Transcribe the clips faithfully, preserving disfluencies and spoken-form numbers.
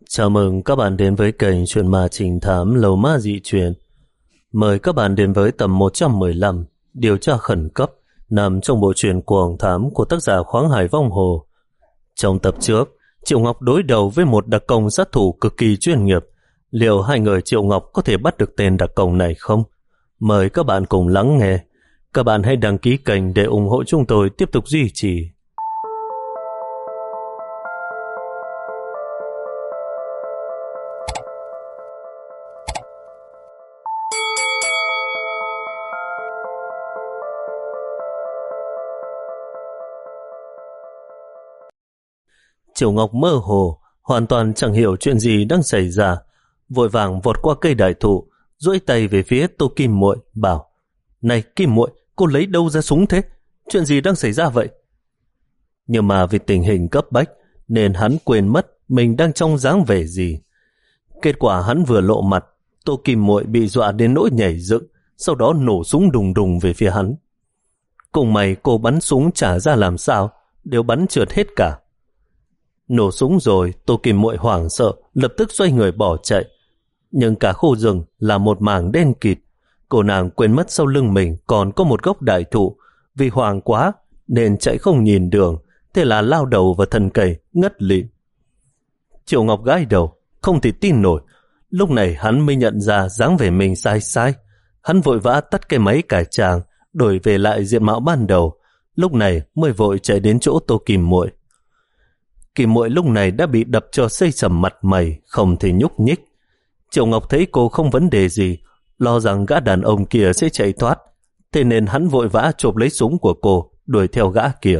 Chào mừng các bạn đến với kênh Chuyện Ma Trình Thám Lầu Ma Dị Truyền. Mời các bạn đến với tập một trăm mười lăm, Điều tra khẩn cấp, nằm trong bộ truyện Cuồng Thám của tác giả Khoáng Hải Vong Hồ. Trong tập trước, Triệu Ngọc đối đầu với một đặc công sát thủ cực kỳ chuyên nghiệp. Liệu hai người Triệu Ngọc có thể bắt được tên đặc công này không? Mời các bạn cùng lắng nghe. Các bạn hãy đăng ký kênh để ủng hộ chúng tôi tiếp tục duy trì. Triệu Ngọc mơ hồ, hoàn toàn chẳng hiểu chuyện gì đang xảy ra, vội vàng vọt qua cây đại thụ, duỗi tay về phía Tô Kim Muội, bảo: "Này Kim Muội, cô lấy đâu ra súng thế? Chuyện gì đang xảy ra vậy?" Nhưng mà vì tình hình cấp bách nên hắn quên mất mình đang trong dáng vẻ gì. Kết quả hắn vừa lộ mặt, Tô Kim Muội bị dọa đến nỗi nhảy dựng, sau đó nổ súng đùng đùng về phía hắn. Cùng mày cô bắn súng trả ra làm sao, đều bắn trượt hết cả. Nổ súng rồi, Tô Kim Muội hoảng sợ, lập tức xoay người bỏ chạy. Nhưng cả khu rừng là một mảng đen kịt. Cô nàng quên mất sau lưng mình còn có một gốc đại thụ. Vì hoảng quá nên chạy không nhìn đường, thế là lao đầu vào thân cây, ngất lịm. Triệu Ngọc gãi đầu, không thể tin nổi. Lúc này hắn mới nhận ra dáng vẻ mình sai sai. Hắn vội vã tắt cái máy cải tràng, đổi về lại diện mạo ban đầu. Lúc này mới vội chạy đến chỗ Tô Kim Muội. Kim Muội lúc này đã bị đập cho xây sầm mặt mày, không thể nhúc nhích. Triệu Ngọc thấy cô không vấn đề gì, lo rằng gã đàn ông kia sẽ chạy thoát, thế nên hắn vội vã chộp lấy súng của cô, đuổi theo gã kia.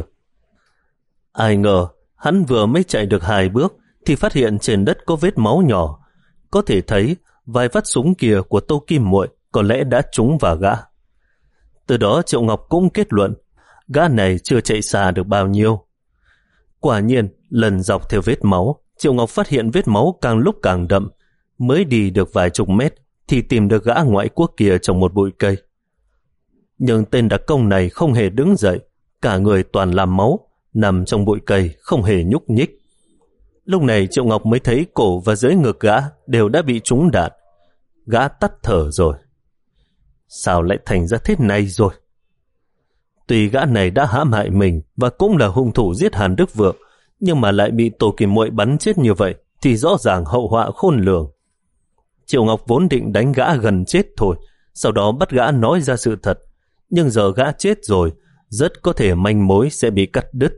Ai ngờ, hắn vừa mới chạy được hai bước, thì phát hiện trên đất có vết máu nhỏ. Có thể thấy, vài phát súng kia của Tô Kim Muội có lẽ đã trúng vào gã. Từ đó Triệu Ngọc cũng kết luận, gã này chưa chạy xa được bao nhiêu. Quả nhiên, lần dọc theo vết máu, Triệu Ngọc phát hiện vết máu càng lúc càng đậm. Mới đi được vài chục mét thì tìm được gã ngoại quốc kia trong một bụi cây. Nhưng tên đặc công này không hề đứng dậy, cả người toàn làm máu, nằm trong bụi cây không hề nhúc nhích. Lúc này Triệu Ngọc mới thấy cổ và dưới ngực gã đều đã bị trúng đạn. Gã tắt thở rồi. Sao lại thành ra thế này rồi? Tuy gã này đã hãm hại mình và cũng là hung thủ giết Hàn Đức Vượng, nhưng mà lại bị Tô Kim Muội bắn chết như vậy thì rõ ràng hậu họa khôn lường. Triệu Ngọc vốn định đánh gã gần chết thôi, sau đó bắt gã nói ra sự thật, nhưng giờ gã chết rồi, rất có thể manh mối sẽ bị cắt đứt.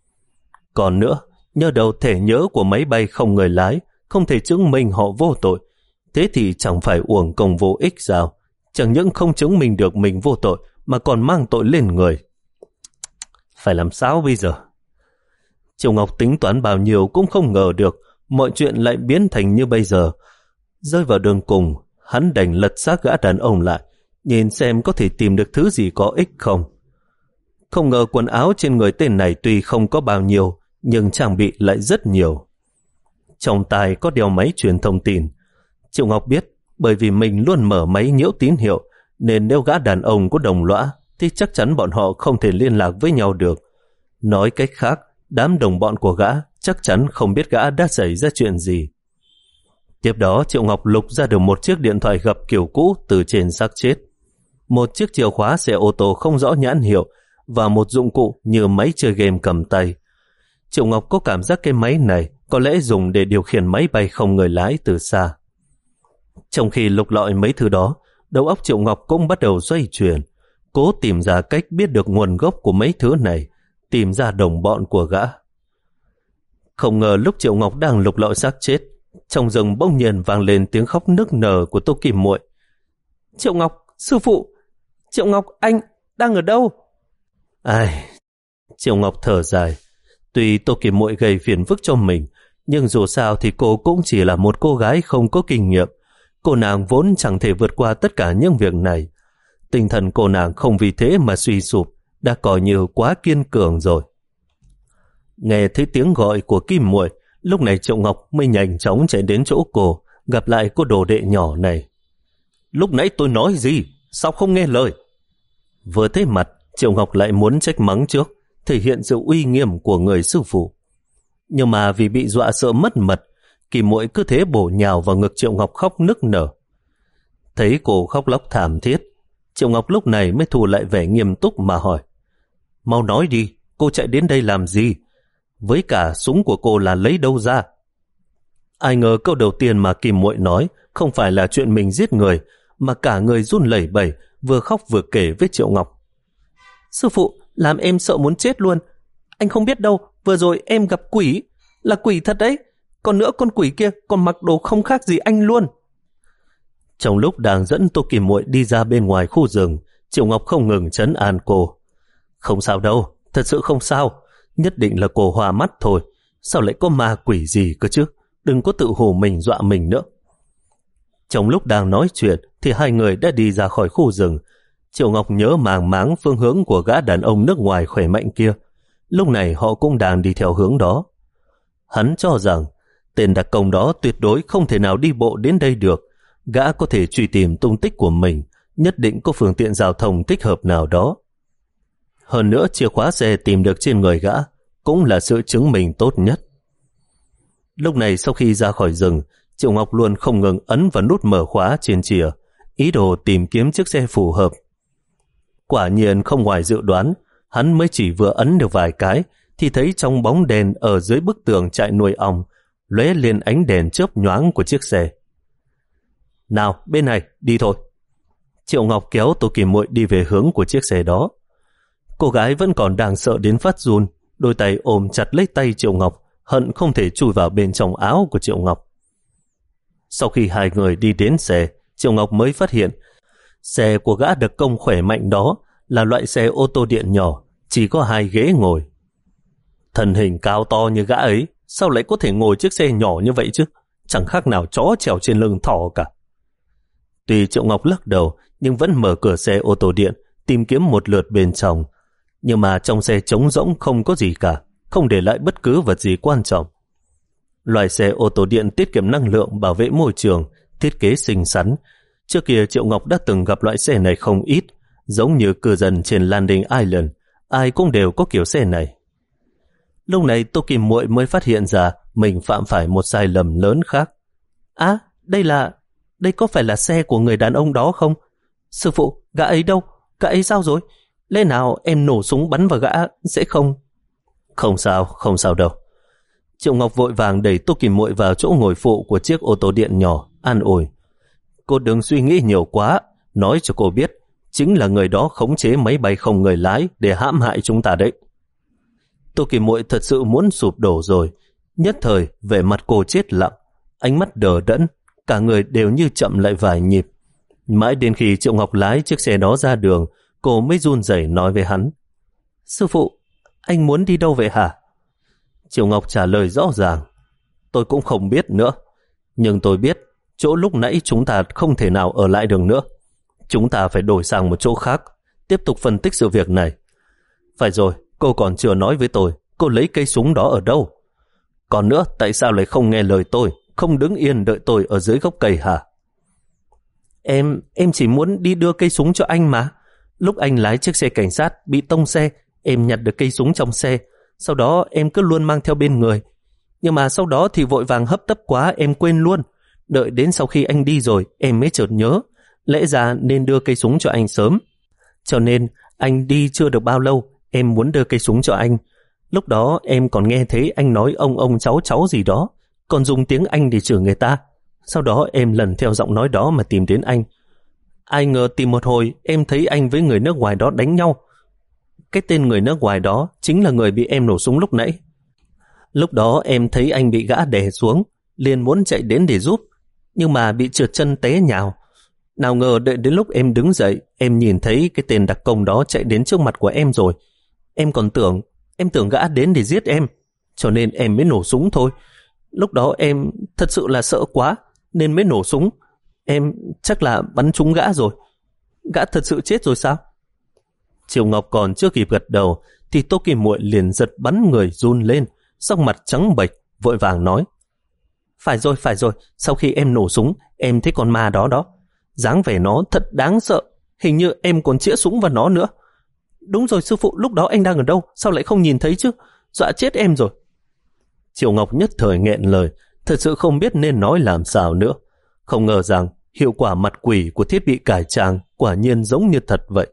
Còn nữa, nhờ đầu thẻ nhớ của máy bay không người lái không thể chứng minh họ vô tội, thế thì chẳng phải uổng công vô ích sao? Chẳng những không chứng minh được mình vô tội mà còn mang tội lên người. Phải làm sao bây giờ? Triệu Ngọc tính toán bao nhiêu cũng không ngờ được mọi chuyện lại biến thành như bây giờ. Rơi vào đường cùng, hắn đành lật xác gã đàn ông lại, nhìn xem có thể tìm được thứ gì có ích không. Không ngờ quần áo trên người tên này tuy không có bao nhiêu, nhưng trang bị lại rất nhiều. Trong tai có đeo máy truyền thông tin. Triệu Ngọc biết, bởi vì mình luôn mở máy nhiễu tín hiệu, nên nếu gã đàn ông có đồng lõa thì chắc chắn bọn họ không thể liên lạc với nhau được. Nói cách khác, đám đồng bọn của gã chắc chắn không biết gã đã xảy ra chuyện gì. Tiếp đó Triệu Ngọc lục ra được một chiếc điện thoại gập kiểu cũ từ trên xác chết, một chiếc chìa khóa xe ô tô không rõ nhãn hiệu và một dụng cụ như máy chơi game cầm tay. Triệu Ngọc có cảm giác cái máy này có lẽ dùng để điều khiển máy bay không người lái từ xa. Trong khi lục lọi mấy thứ đó, đầu óc Triệu Ngọc cũng bắt đầu xoay chuyển, cố tìm ra cách biết được nguồn gốc của mấy thứ này, tìm ra đồng bọn của gã. Không ngờ lúc Triệu Ngọc đang lục lọi xác chết, trong rừng bỗng nhiên vang lên tiếng khóc nức nở của Tô Kim Muội. "Triệu Ngọc, sư phụ! Triệu Ngọc, anh đang ở đâu?" Ai... Triệu Ngọc thở dài. Tuy Tô Kim Muội gây phiền phức cho mình, nhưng dù sao thì cô cũng chỉ là một cô gái không có kinh nghiệm. Cô nàng vốn chẳng thể vượt qua tất cả những việc này. Tinh thần cô nàng không vì thế mà suy sụp, đã coi như quá kiên cường rồi. Nghe thấy tiếng gọi của Kim Muội, lúc này Triệu Ngọc mới nhanh chóng chạy đến chỗ cô, gặp lại cô đồ đệ nhỏ này. "Lúc nãy tôi nói gì? Sao không nghe lời?" Vừa thấy mặt, Triệu Ngọc lại muốn trách mắng trước, thể hiện sự uy nghiêm của người sư phụ. Nhưng mà vì bị dọa sợ mất mật, Kim Muội cứ thế bổ nhào vào ngực Triệu Ngọc khóc nức nở. Thấy cô khóc lóc thảm thiết, Triệu Ngọc lúc này mới thu lại vẻ nghiêm túc mà hỏi: Mau nói đi, cô chạy đến đây làm gì? Với cả súng của cô là lấy đâu ra? Ai ngờ câu đầu tiên mà Kim Muội nói không phải là chuyện mình giết người, mà cả người run lẩy bẩy, vừa khóc vừa kể với Triệu Ngọc. Sư phụ, làm em sợ muốn chết luôn. Anh không biết đâu, vừa rồi em gặp quỷ, là quỷ thật đấy. Còn nữa, con quỷ kia còn mặc đồ không khác gì anh luôn. Trong lúc đang dẫn Tô Kim Muội đi ra bên ngoài khu rừng, Triệu Ngọc không ngừng trấn an cô. Không sao đâu, thật sự không sao, nhất định là cô hoa mắt thôi. Sao lại có ma quỷ gì cơ chứ? Đừng có tự hù mình dọa mình nữa. Trong lúc đang nói chuyện thì hai người đã đi ra khỏi khu rừng. Triệu Ngọc nhớ màng máng phương hướng của gã đàn ông nước ngoài khỏe mạnh kia. Lúc này họ cũng đang đi theo hướng đó. Hắn cho rằng tên đặc công đó tuyệt đối không thể nào đi bộ đến đây được. Gã có thể truy tìm tung tích của mình, nhất định có phương tiện giao thông thích hợp nào đó. Hơn nữa, chìa khóa xe tìm được trên người gã cũng là sự chứng minh tốt nhất. Lúc này sau khi ra khỏi rừng, Triệu Ngọc luôn không ngừng ấn vào nút mở khóa trên chìa, ý đồ tìm kiếm chiếc xe phù hợp. Quả nhiên không ngoài dự đoán, hắn mới chỉ vừa ấn được vài cái thì thấy trong bóng đèn ở dưới bức tường trại nuôi ong lóe lên ánh đèn chớp nhoáng của chiếc xe. Nào, bên này, đi thôi. Triệu Ngọc kéo Tô Kim Muội đi về hướng của chiếc xe đó. Cô gái vẫn còn đang sợ đến phát run, đôi tay ôm chặt lấy tay Triệu Ngọc, hận không thể chui vào bên trong áo của Triệu Ngọc. Sau khi hai người đi đến xe, Triệu Ngọc mới phát hiện xe của gã đặc công khỏe mạnh đó là loại xe ô tô điện nhỏ, chỉ có hai ghế ngồi. Thân hình cao to như gã ấy, sao lại có thể ngồi chiếc xe nhỏ như vậy chứ? Chẳng khác nào chó trèo trên lưng thỏ cả. Tuy Triệu Ngọc lắc đầu, nhưng vẫn mở cửa xe ô tô điện, tìm kiếm một lượt bên trong. Nhưng mà trong xe trống rỗng không có gì cả, không để lại bất cứ vật gì quan trọng. Loại xe ô tô điện tiết kiệm năng lượng, bảo vệ môi trường, thiết kế xinh xắn. Trước kia Triệu Ngọc đã từng gặp loại xe này không ít, giống như cư dân trên Landing Island, ai cũng đều có kiểu xe này. Lúc này Tô Kim Muội mới phát hiện ra mình phạm phải một sai lầm lớn khác. À, đây là... đây có phải là xe của người đàn ông đó không? Sư phụ, gã ấy đâu? Gã ấy sao rồi? Lẽ nào em nổ súng bắn vào gã sẽ không? Không sao, không sao đâu. Triệu Ngọc vội vàng đẩy Tô Kim Muội vào chỗ ngồi phụ của chiếc ô tô điện nhỏ, an ủi. Cô đừng suy nghĩ nhiều quá, nói cho cô biết, chính là người đó khống chế máy bay không người lái để hãm hại chúng ta đấy. Tô Kim Muội thật sự muốn sụp đổ rồi. Nhất thời, vẻ mặt cô chết lặng, ánh mắt đờ đẫn, cả người đều như chậm lại vài nhịp. Mãi đến khi Triệu Ngọc lái chiếc xe đó ra đường, cô mới run rẩy nói với hắn. Sư phụ, anh muốn đi đâu vậy hả? Triệu Ngọc trả lời rõ ràng. Tôi cũng không biết nữa, nhưng tôi biết chỗ lúc nãy chúng ta không thể nào ở lại được nữa. Chúng ta phải đổi sang một chỗ khác, tiếp tục phân tích sự việc này. Phải rồi, cô còn chưa nói với tôi, cô lấy cây súng đó ở đâu? Còn nữa, tại sao lại không nghe lời tôi, không đứng yên đợi tôi ở dưới gốc cây hả? Em, em chỉ muốn đi đưa cây súng cho anh mà. Lúc anh lái chiếc xe cảnh sát bị tông xe, em nhặt được cây súng trong xe. Sau đó em cứ luôn mang theo bên người. Nhưng mà sau đó thì vội vàng hấp tấp quá, em quên luôn. Đợi đến sau khi anh đi rồi, em mới chợt nhớ. Lẽ ra nên đưa cây súng cho anh sớm. Cho nên, anh đi chưa được bao lâu, em muốn đưa cây súng cho anh. Lúc đó em còn nghe thấy anh nói ông ông cháu cháu gì đó, còn dùng tiếng Anh để chửi người ta. Sau đó em lần theo giọng nói đó mà tìm đến anh. Ai ngờ tìm một hồi, em thấy anh với người nước ngoài đó đánh nhau. Cái tên người nước ngoài đó chính là người bị em nổ súng lúc nãy. Lúc đó em thấy anh bị gã đè xuống, liền muốn chạy đến để giúp, nhưng mà bị trượt chân té nhào. Nào ngờ đợi đến lúc em đứng dậy, em nhìn thấy cái tên đặc công đó chạy đến trước mặt của em rồi. Em còn tưởng, em tưởng gã đến để giết em, cho nên em mới nổ súng thôi. Lúc đó em thật sự là sợ quá, nên mới nổ súng. Em chắc là bắn trúng gã rồi. Gã thật sự chết rồi sao? Triệu Ngọc còn chưa kịp gật đầu, thì Tô Kim Muội liền giật bắn người run lên, sắc mặt trắng bệch, vội vàng nói. Phải rồi, phải rồi, sau khi em nổ súng, em thấy con ma đó đó. Dáng vẻ nó thật đáng sợ, hình như em còn chĩa súng vào nó nữa. Đúng rồi sư phụ, lúc đó anh đang ở đâu, sao lại không nhìn thấy chứ? Dọa chết em rồi. Triệu Ngọc nhất thời nghẹn lời, thật sự không biết nên nói làm sao nữa. Không ngờ rằng hiệu quả mặt quỷ của thiết bị cải trang quả nhiên giống như thật vậy.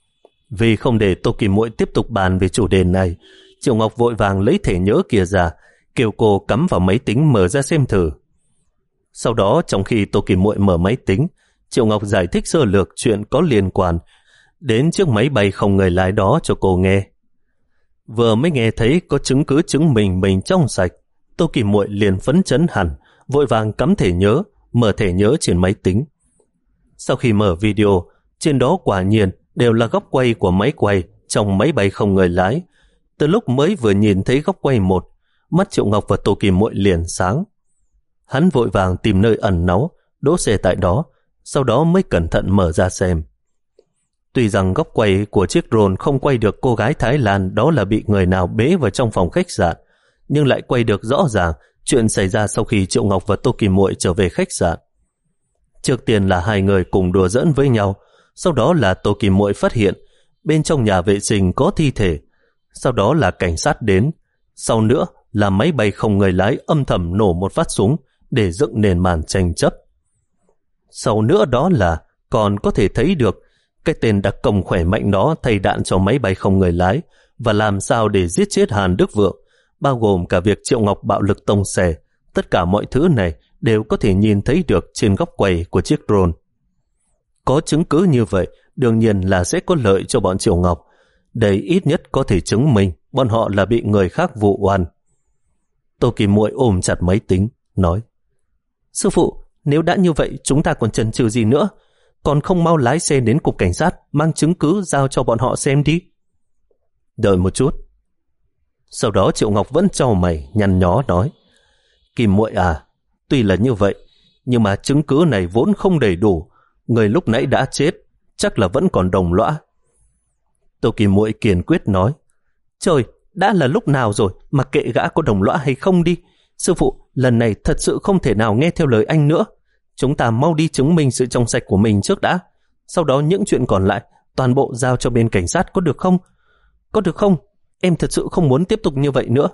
Vì không để Tô Kim Muội tiếp tục bàn về chủ đề này, Triệu Ngọc vội vàng lấy thẻ nhớ kia ra, kêu cô cắm vào máy tính mở ra xem thử. Sau đó, trong khi Tô Kim Muội mở máy tính, Triệu Ngọc giải thích sơ lược chuyện có liên quan đến chiếc máy bay không người lái đó cho cô nghe. Vừa mới nghe thấy có chứng cứ chứng minh mình trong sạch, Tô Kim Muội liền phấn chấn hẳn, vội vàng cắm thẻ nhớ, mở thẻ nhớ trên máy tính. Sau khi mở video, trên đó quả nhiên đều là góc quay của máy quay trong máy bay không người lái. Từ lúc mới vừa nhìn thấy góc quay một, mắt Triệu Ngọc và Tô Kim Muội liền sáng. Hắn vội vàng tìm nơi ẩn náu, đỗ xe tại đó, sau đó mới cẩn thận mở ra xem. Tuy rằng góc quay của chiếc drone không quay được cô gái Thái Lan đó là bị người nào bế vào trong phòng khách sạn, nhưng lại quay được rõ ràng chuyện xảy ra sau khi Triệu Ngọc và Tô Kim Muội trở về khách sạn. Trước tiên là hai người cùng đùa giỡn với nhau, sau đó là Tô Kim Muội phát hiện bên trong nhà vệ sinh có thi thể, sau đó là cảnh sát đến, sau nữa là máy bay không người lái âm thầm nổ một phát súng để dựng nền màn tranh chấp. Sau nữa đó là còn có thể thấy được cái tên đặc công khỏe mạnh đó thay đạn cho máy bay không người lái và làm sao để giết chết Hàn Đức Vượng, bao gồm cả việc Triệu Ngọc bạo lực tông xe. Tất cả mọi thứ này đều có thể nhìn thấy được trên góc quay của chiếc drone. Có chứng cứ như vậy, đương nhiên là sẽ có lợi cho bọn Triệu Ngọc. Đây ít nhất có thể chứng minh bọn họ là bị người khác vụ oan. Tô Kim Muội ôm chặt máy tính, nói: Sư phụ, nếu đã như vậy chúng ta còn chần chừ gì nữa? Còn không mau lái xe đến cục cảnh sát, mang chứng cứ giao cho bọn họ xem đi. Đợi một chút. Sau đó Triệu Ngọc vẫn trao mày, nhăn nhó nói: Kim Muội à, tuy là như vậy, nhưng mà chứng cứ này vốn không đầy đủ. Người lúc nãy đã chết, chắc là vẫn còn đồng lõa. Tô Kim Muội kiên quyết nói: Trời, đã là lúc nào rồi, mặc kệ gã có đồng lõa hay không đi. Sư phụ, lần này thật sự không thể nào nghe theo lời anh nữa. Chúng ta mau đi chứng minh sự trong sạch của mình trước đã. Sau đó những chuyện còn lại, toàn bộ giao cho bên cảnh sát có được không? Có được không? Em thật sự không muốn tiếp tục như vậy nữa.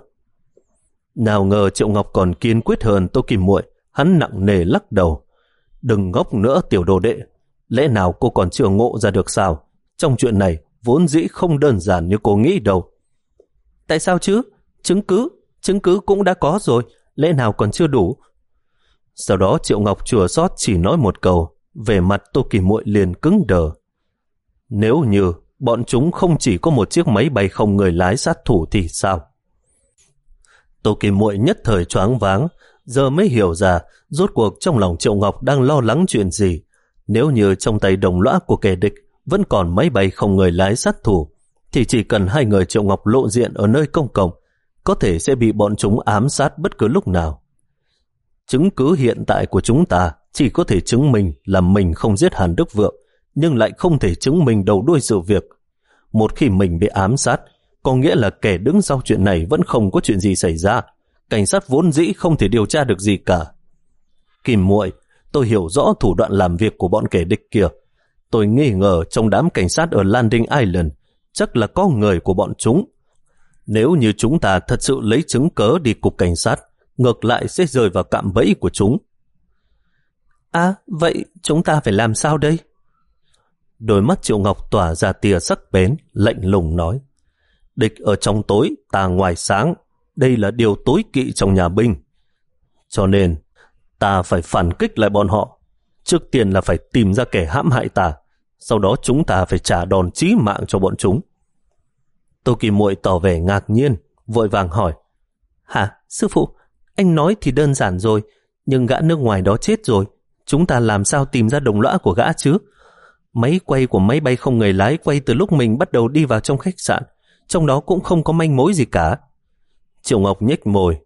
Nào ngờ Triệu Ngọc còn kiên quyết hơn Tô Kim Muội, hắn nặng nề lắc đầu. Đừng ngốc nữa tiểu đồ đệ, lẽ nào cô còn chưa ngộ ra được sao? Trong chuyện này vốn dĩ không đơn giản như cô nghĩ đâu. Tại sao chứ? Chứng cứ, chứng cứ cũng đã có rồi, lẽ nào còn chưa đủ? Sau đó Triệu Ngọc chua xót chỉ nói một câu, về mặt Tô Kim Muội liền cứng đờ. Nếu như bọn chúng không chỉ có một chiếc máy bay không người lái sát thủ thì sao? Tô Kim Muội nhất thời choáng váng, giờ mới hiểu ra rốt cuộc trong lòng Triệu Ngọc đang lo lắng chuyện gì. Nếu như trong tay đồng lõa của kẻ địch vẫn còn máy bay không người lái sát thủ, thì chỉ cần hai người Triệu Ngọc lộ diện ở nơi công cộng, có thể sẽ bị bọn chúng ám sát bất cứ lúc nào. Chứng cứ hiện tại của chúng ta chỉ có thể chứng minh là mình không giết Hàn Đức Vượng, nhưng lại không thể chứng minh đầu đuôi sự việc. Một khi mình bị ám sát, có nghĩa là kẻ đứng sau chuyện này vẫn không có chuyện gì xảy ra. Cảnh sát vốn dĩ không thể điều tra được gì cả. Kim Muội, tôi hiểu rõ thủ đoạn làm việc của bọn kẻ địch kia. Tôi nghi ngờ trong đám cảnh sát ở Landing Island chắc là có người của bọn chúng. Nếu như chúng ta thật sự lấy chứng cớ đi cục cảnh sát, ngược lại sẽ rơi vào cạm bẫy của chúng. À, vậy chúng ta phải làm sao đây? Đôi mắt Triệu Ngọc tỏa ra tia sắc bén, lạnh lùng nói: Địch ở trong tối, ta ngoài sáng. Đây là điều tối kỵ trong nhà binh. Cho nên, ta phải phản kích lại bọn họ. Trước tiên là phải tìm ra kẻ hãm hại ta, sau đó chúng ta phải trả đòn chí mạng cho bọn chúng. Tô Kim Muội tỏ vẻ ngạc nhiên, vội vàng hỏi: Hả, sư phụ, anh nói thì đơn giản rồi, nhưng gã nước ngoài đó chết rồi, chúng ta làm sao tìm ra đồng lõa của gã chứ? Máy quay của máy bay không người lái quay từ lúc mình bắt đầu đi vào trong khách sạn, trong đó cũng không có manh mối gì cả. Triệu Ngọc nhếch môi: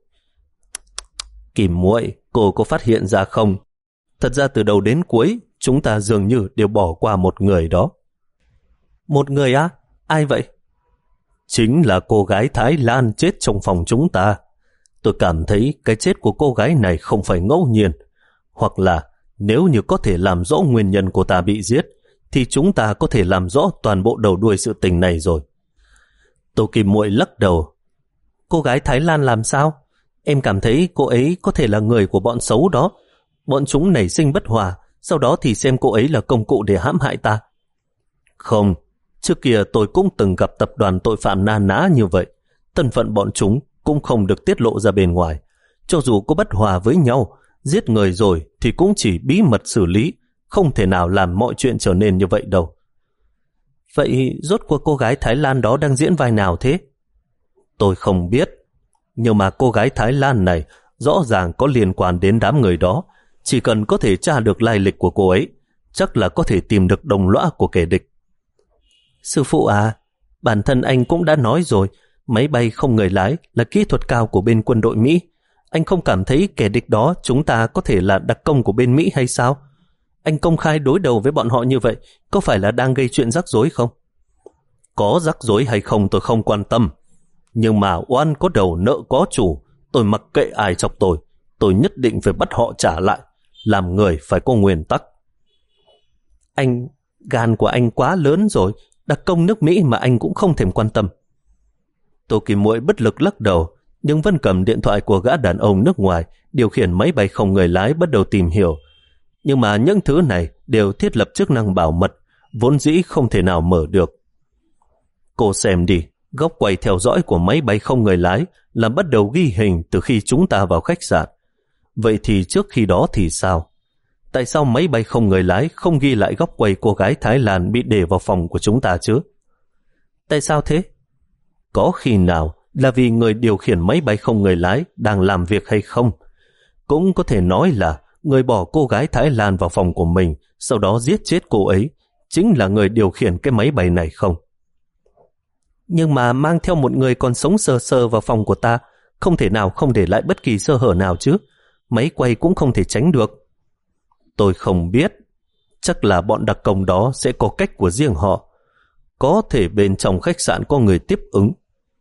Kim Muội, cô có phát hiện ra không? Thật ra từ đầu đến cuối, chúng ta dường như đều bỏ qua một người đó. Một người á? Ai vậy? Chính là cô gái Thái Lan chết trong phòng chúng ta. Tôi cảm thấy cái chết của cô gái này không phải ngẫu nhiên. Hoặc là nếu như có thể làm rõ nguyên nhân cô ta bị giết, thì chúng ta có thể làm rõ toàn bộ đầu đuôi sự tình này rồi. Tô Kim Muội lắc đầu: Cô gái Thái Lan làm sao? Em cảm thấy cô ấy có thể là người của bọn xấu đó. Bọn chúng nảy sinh bất hòa, sau đó thì xem cô ấy là công cụ để hãm hại ta. Không, trước kia tôi cũng từng gặp tập đoàn tội phạm na ná như vậy. Thân phận bọn chúng cũng không được tiết lộ ra bên ngoài. Cho dù có bất hòa với nhau, giết người rồi thì cũng chỉ bí mật xử lý, không thể nào làm mọi chuyện trở nên như vậy đâu. Vậy rốt cuộc cô gái Thái Lan đó đang diễn vai nào thế? Tôi không biết, nhưng mà cô gái Thái Lan này rõ ràng có liên quan đến đám người đó. Chỉ cần có thể tra được lai lịch của cô ấy, chắc là có thể tìm được đồng lõa của kẻ địch. Sư phụ à, bản thân anh cũng đã nói rồi, máy bay không người lái là kỹ thuật cao của bên quân đội Mỹ. Anh không cảm thấy kẻ địch đó chúng ta có thể là đặc công của bên Mỹ hay sao? Anh công khai đối đầu với bọn họ như vậy, có phải là đang gây chuyện rắc rối không? Có rắc rối hay không tôi không quan tâm. Nhưng mà oan có đầu nợ có chủ, tôi mặc kệ ai chọc tôi. Tôi nhất định phải bắt họ trả lại. Làm người phải có nguyên tắc. Anh, gan của anh quá lớn rồi, đặc công nước Mỹ mà anh cũng không thèm quan tâm. Tô Kim Muội bất lực lắc đầu, nhưng vẫn cầm điện thoại của gã đàn ông nước ngoài điều khiển máy bay không người lái bắt đầu tìm hiểu. Nhưng mà những thứ này đều thiết lập chức năng bảo mật, vốn dĩ không thể nào mở được. Cô xem đi, góc quay theo dõi của máy bay không người lái là bắt đầu ghi hình từ khi chúng ta vào khách sạn. Vậy thì trước khi đó thì sao? Tại sao máy bay không người lái không ghi lại góc quay cô gái Thái Lan bị để vào phòng của chúng ta chứ? Tại sao thế? Có khi nào là vì người điều khiển máy bay không người lái đang làm việc hay không? Cũng có thể nói là người bỏ cô gái Thái Lan vào phòng của mình, sau đó giết chết cô ấy, chính là người điều khiển cái máy bay này không? Nhưng mà mang theo một người còn sống sờ sờ vào phòng của ta, không thể nào không để lại bất kỳ sơ hở nào chứ. Máy quay cũng không thể tránh được. Tôi không biết. Chắc là bọn đặc công đó sẽ có cách của riêng họ. Có thể bên trong khách sạn có người tiếp ứng.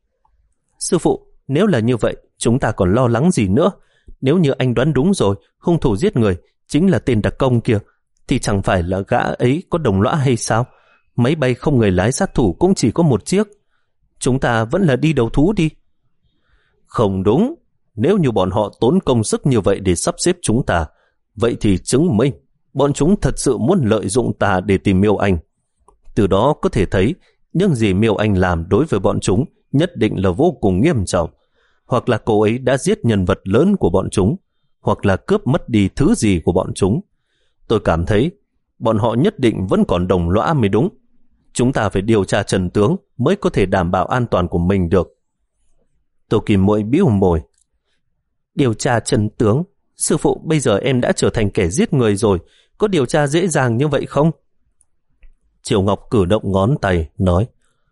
Sư phụ, nếu là như vậy, chúng ta còn lo lắng gì nữa? Nếu như anh đoán đúng rồi, hung thủ giết người chính là tên đặc công kia, thì chẳng phải là gã ấy có đồng lõa hay sao? Máy bay không người lái sát thủ cũng chỉ có một chiếc. Chúng ta vẫn là đi đầu thú đi. Không đúng. Nếu như bọn họ tốn công sức như vậy để sắp xếp chúng ta, vậy thì chứng minh bọn chúng thật sự muốn lợi dụng ta để tìm Miêu Anh. Từ đó có thể thấy những gì Miêu Anh làm đối với bọn chúng nhất định là vô cùng nghiêm trọng. Hoặc là cô ấy đã giết nhân vật lớn của bọn chúng, hoặc là cướp mất đi thứ gì của bọn chúng. Tôi cảm thấy bọn họ nhất định vẫn còn đồng lõa mới đúng. Chúng ta phải điều tra chân tướng mới có thể đảm bảo an toàn của mình được. Tô Kim Muội bĩu môi. Điều tra chân tướng? Sư phụ, bây giờ em đã trở thành kẻ giết người rồi, có điều tra dễ dàng như vậy không? Triệu Ngọc cử động ngón tay, nói: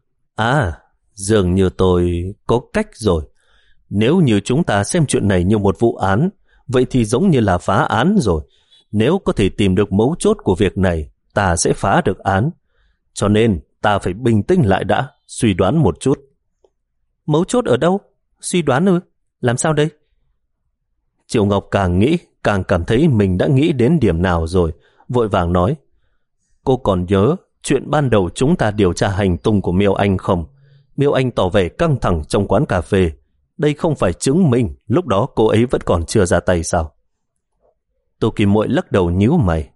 À, dường như tôi có cách rồi. Nếu như chúng ta xem chuyện này như một vụ án, vậy thì giống như là phá án rồi. Nếu có thể tìm được mấu chốt của việc này, ta sẽ phá được án. Cho nên ta phải bình tĩnh lại đã, suy đoán một chút. Mấu chốt ở đâu? Suy đoán ư? Làm sao đây? Triệu Ngọc càng nghĩ, càng cảm thấy mình đã nghĩ đến điểm nào rồi, vội vàng nói: Cô còn nhớ chuyện ban đầu chúng ta điều tra hành tung của Miêu Anh không? Miêu Anh tỏ vẻ căng thẳng trong quán cà phê. Đây không phải chứng minh lúc đó cô ấy vẫn còn chưa ra tay sao? Tô Kim Muội lắc đầu nhíu mày.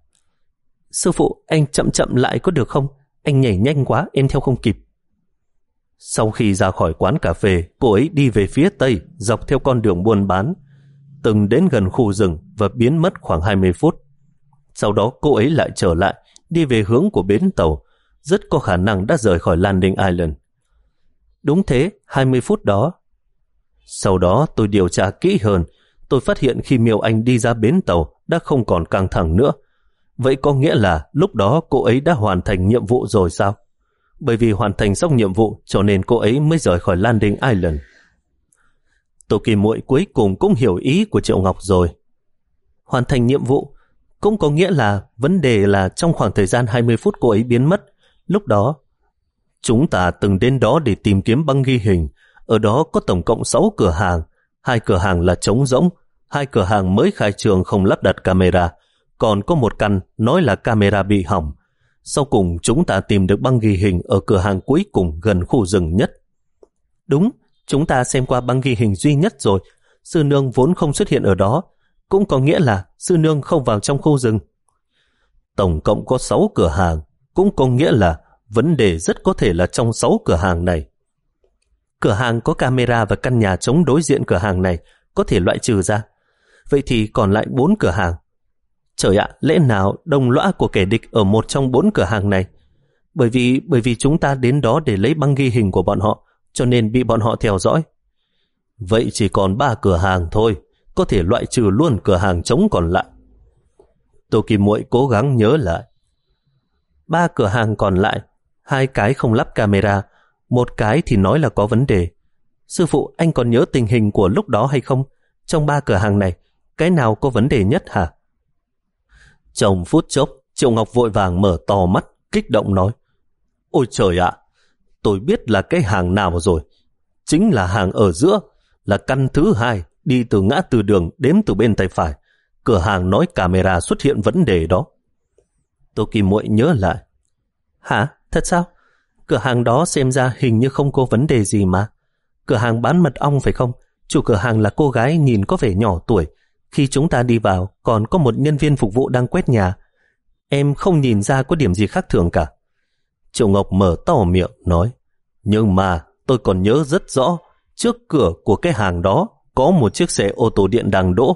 Sư phụ, anh chậm chậm lại có được không? Anh nhảy nhanh quá, em theo không kịp. Sau khi ra khỏi quán cà phê, cô ấy đi về phía tây, dọc theo con đường buôn bán, từng đến gần khu rừng và biến mất khoảng hai mươi phút. Sau đó cô ấy lại trở lại, đi về hướng của bến tàu, rất có khả năng đã rời khỏi Landing Island. Đúng thế, hai mươi phút đó. Sau đó tôi điều tra kỹ hơn, tôi phát hiện khi Miêu Anh đi ra bến tàu đã không còn căng thẳng nữa. Vậy có nghĩa là lúc đó cô ấy đã hoàn thành nhiệm vụ rồi sao? Bởi vì hoàn thành xong nhiệm vụ cho nên cô ấy mới rời khỏi Landing Island. Tô Kim Muội cuối cùng cũng hiểu ý của Triệu Ngọc rồi. Hoàn thành nhiệm vụ cũng có nghĩa là vấn đề là trong khoảng thời gian hai mươi phút cô ấy biến mất. Lúc đó chúng ta từng đến đó để tìm kiếm băng ghi hình. Ở đó có tổng cộng sáu cửa hàng. Hai cửa hàng là trống rỗng, hai cửa hàng mới khai trương không lắp đặt camera, còn có một căn nói là camera bị hỏng. Sau cùng chúng ta tìm được băng ghi hình ở cửa hàng cuối cùng gần khu rừng nhất. Đúng, chúng ta xem qua băng ghi hình duy nhất rồi. sư nương vốn không xuất hiện ở đó, cũng có nghĩa là sư nương không vào trong khu rừng. Tổng cộng có sáu cửa hàng, cũng có nghĩa là vấn đề rất có thể là trong sáu cửa hàng này. Cửa hàng có camera và căn nhà chống đối diện cửa hàng này có thể loại trừ ra. Vậy thì còn lại bốn cửa hàng. Trời ạ, lẽ nào đồng lõa của kẻ địch ở một trong bốn cửa hàng này? Bởi vì bởi vì chúng ta đến đó để lấy băng ghi hình của bọn họ, cho nên bị bọn họ theo dõi. Vậy chỉ còn ba cửa hàng thôi, có thể loại trừ luôn cửa hàng trống còn lại. Tô Kim Muội cố gắng nhớ lại. Ba cửa hàng còn lại, hai cái không lắp camera, một cái thì nói là có vấn đề. Sư phụ, anh còn nhớ tình hình của lúc đó hay không? Trong ba cửa hàng này, cái nào có vấn đề nhất hả? Trong phút chốc, Triệu Ngọc vội vàng mở to mắt, kích động nói: Ôi trời ạ, tôi biết là cái hàng nào rồi. Chính là hàng ở giữa, là căn thứ hai, đi từ ngã tư đường đếm từ bên tay phải. Cửa hàng nói camera xuất hiện vấn đề đó. Tô Kim Muội nhớ lại. Hả? Thật sao? Cửa hàng đó xem ra hình như không có vấn đề gì mà. Cửa hàng bán mật ong phải không? Chủ cửa hàng là cô gái nhìn có vẻ nhỏ tuổi. Khi chúng ta đi vào, còn có một nhân viên phục vụ đang quét nhà. Em không nhìn ra có điểm gì khác thường cả. Triệu Ngọc mở to miệng nói: Nhưng mà tôi còn nhớ rất rõ, trước cửa của cái hàng đó có một chiếc xe ô tô điện đang đỗ.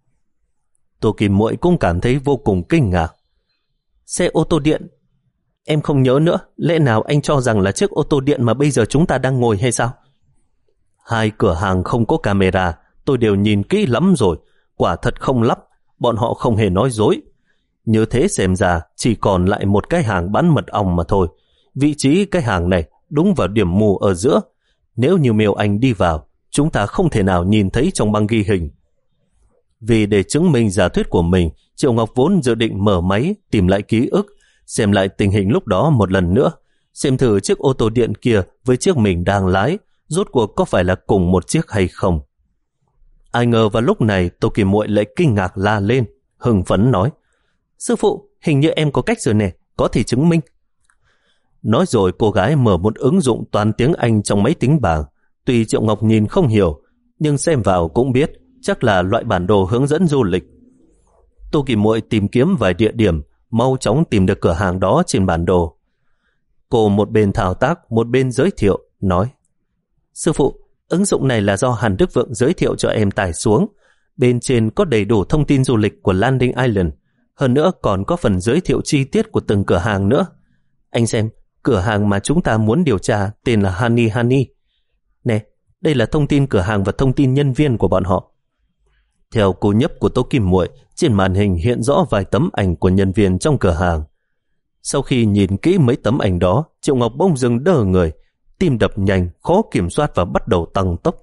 Tô Kim Muội cũng cảm thấy vô cùng kinh ngạc. Xe ô tô điện? Em không nhớ nữa, lẽ nào anh cho rằng là chiếc ô tô điện mà bây giờ chúng ta đang ngồi hay sao? Hai cửa hàng không có camera, tôi đều nhìn kỹ lắm rồi, quả thật không lắp, bọn họ không hề nói dối. Như thế xem ra chỉ còn lại một cái hàng bán mật ong mà thôi. Vị trí cái hàng này đúng vào điểm mù ở giữa. Nếu như Miêu Anh đi vào, chúng ta không thể nào nhìn thấy trong băng ghi hình. Vì để chứng minh giả thuyết của mình, Triệu Ngọc vốn dự định mở máy, tìm lại ký ức, xem lại tình hình lúc đó một lần nữa, xem thử chiếc ô tô điện kia với chiếc mình đang lái, rốt cuộc có phải là cùng một chiếc hay không. Ai ngờ vào lúc này Tô Kim Muội lại kinh ngạc la lên, hưng phấn nói: Sư phụ, hình như em có cách rồi nè, có thể chứng minh. Nói rồi cô gái mở một ứng dụng toàn tiếng Anh trong máy tính bảng. Tuy Triệu Ngọc nhìn không hiểu, nhưng xem vào cũng biết chắc là loại bản đồ hướng dẫn du lịch. Tô Kim Muội tìm kiếm vài địa điểm, mau chóng tìm được cửa hàng đó trên bản đồ. Cô một bên thao tác, một bên giới thiệu, nói: Sư phụ, ứng dụng này là do Hàn Đức Vượng giới thiệu cho em tải xuống. Bên trên có đầy đủ thông tin du lịch của Landing Island. Hơn nữa còn có phần giới thiệu chi tiết của từng cửa hàng nữa. Anh xem, cửa hàng mà chúng ta muốn điều tra tên là Honey Honey. Nè, đây là thông tin cửa hàng và thông tin nhân viên của bọn họ. Theo cô nhấp của Tô Kim Muội, trên màn hình hiện rõ vài tấm ảnh của nhân viên trong cửa hàng. Sau khi nhìn kỹ mấy tấm ảnh đó, Triệu Ngọc bỗng dưng đờ người, tim đập nhanh, khó kiểm soát và bắt đầu tăng tốc.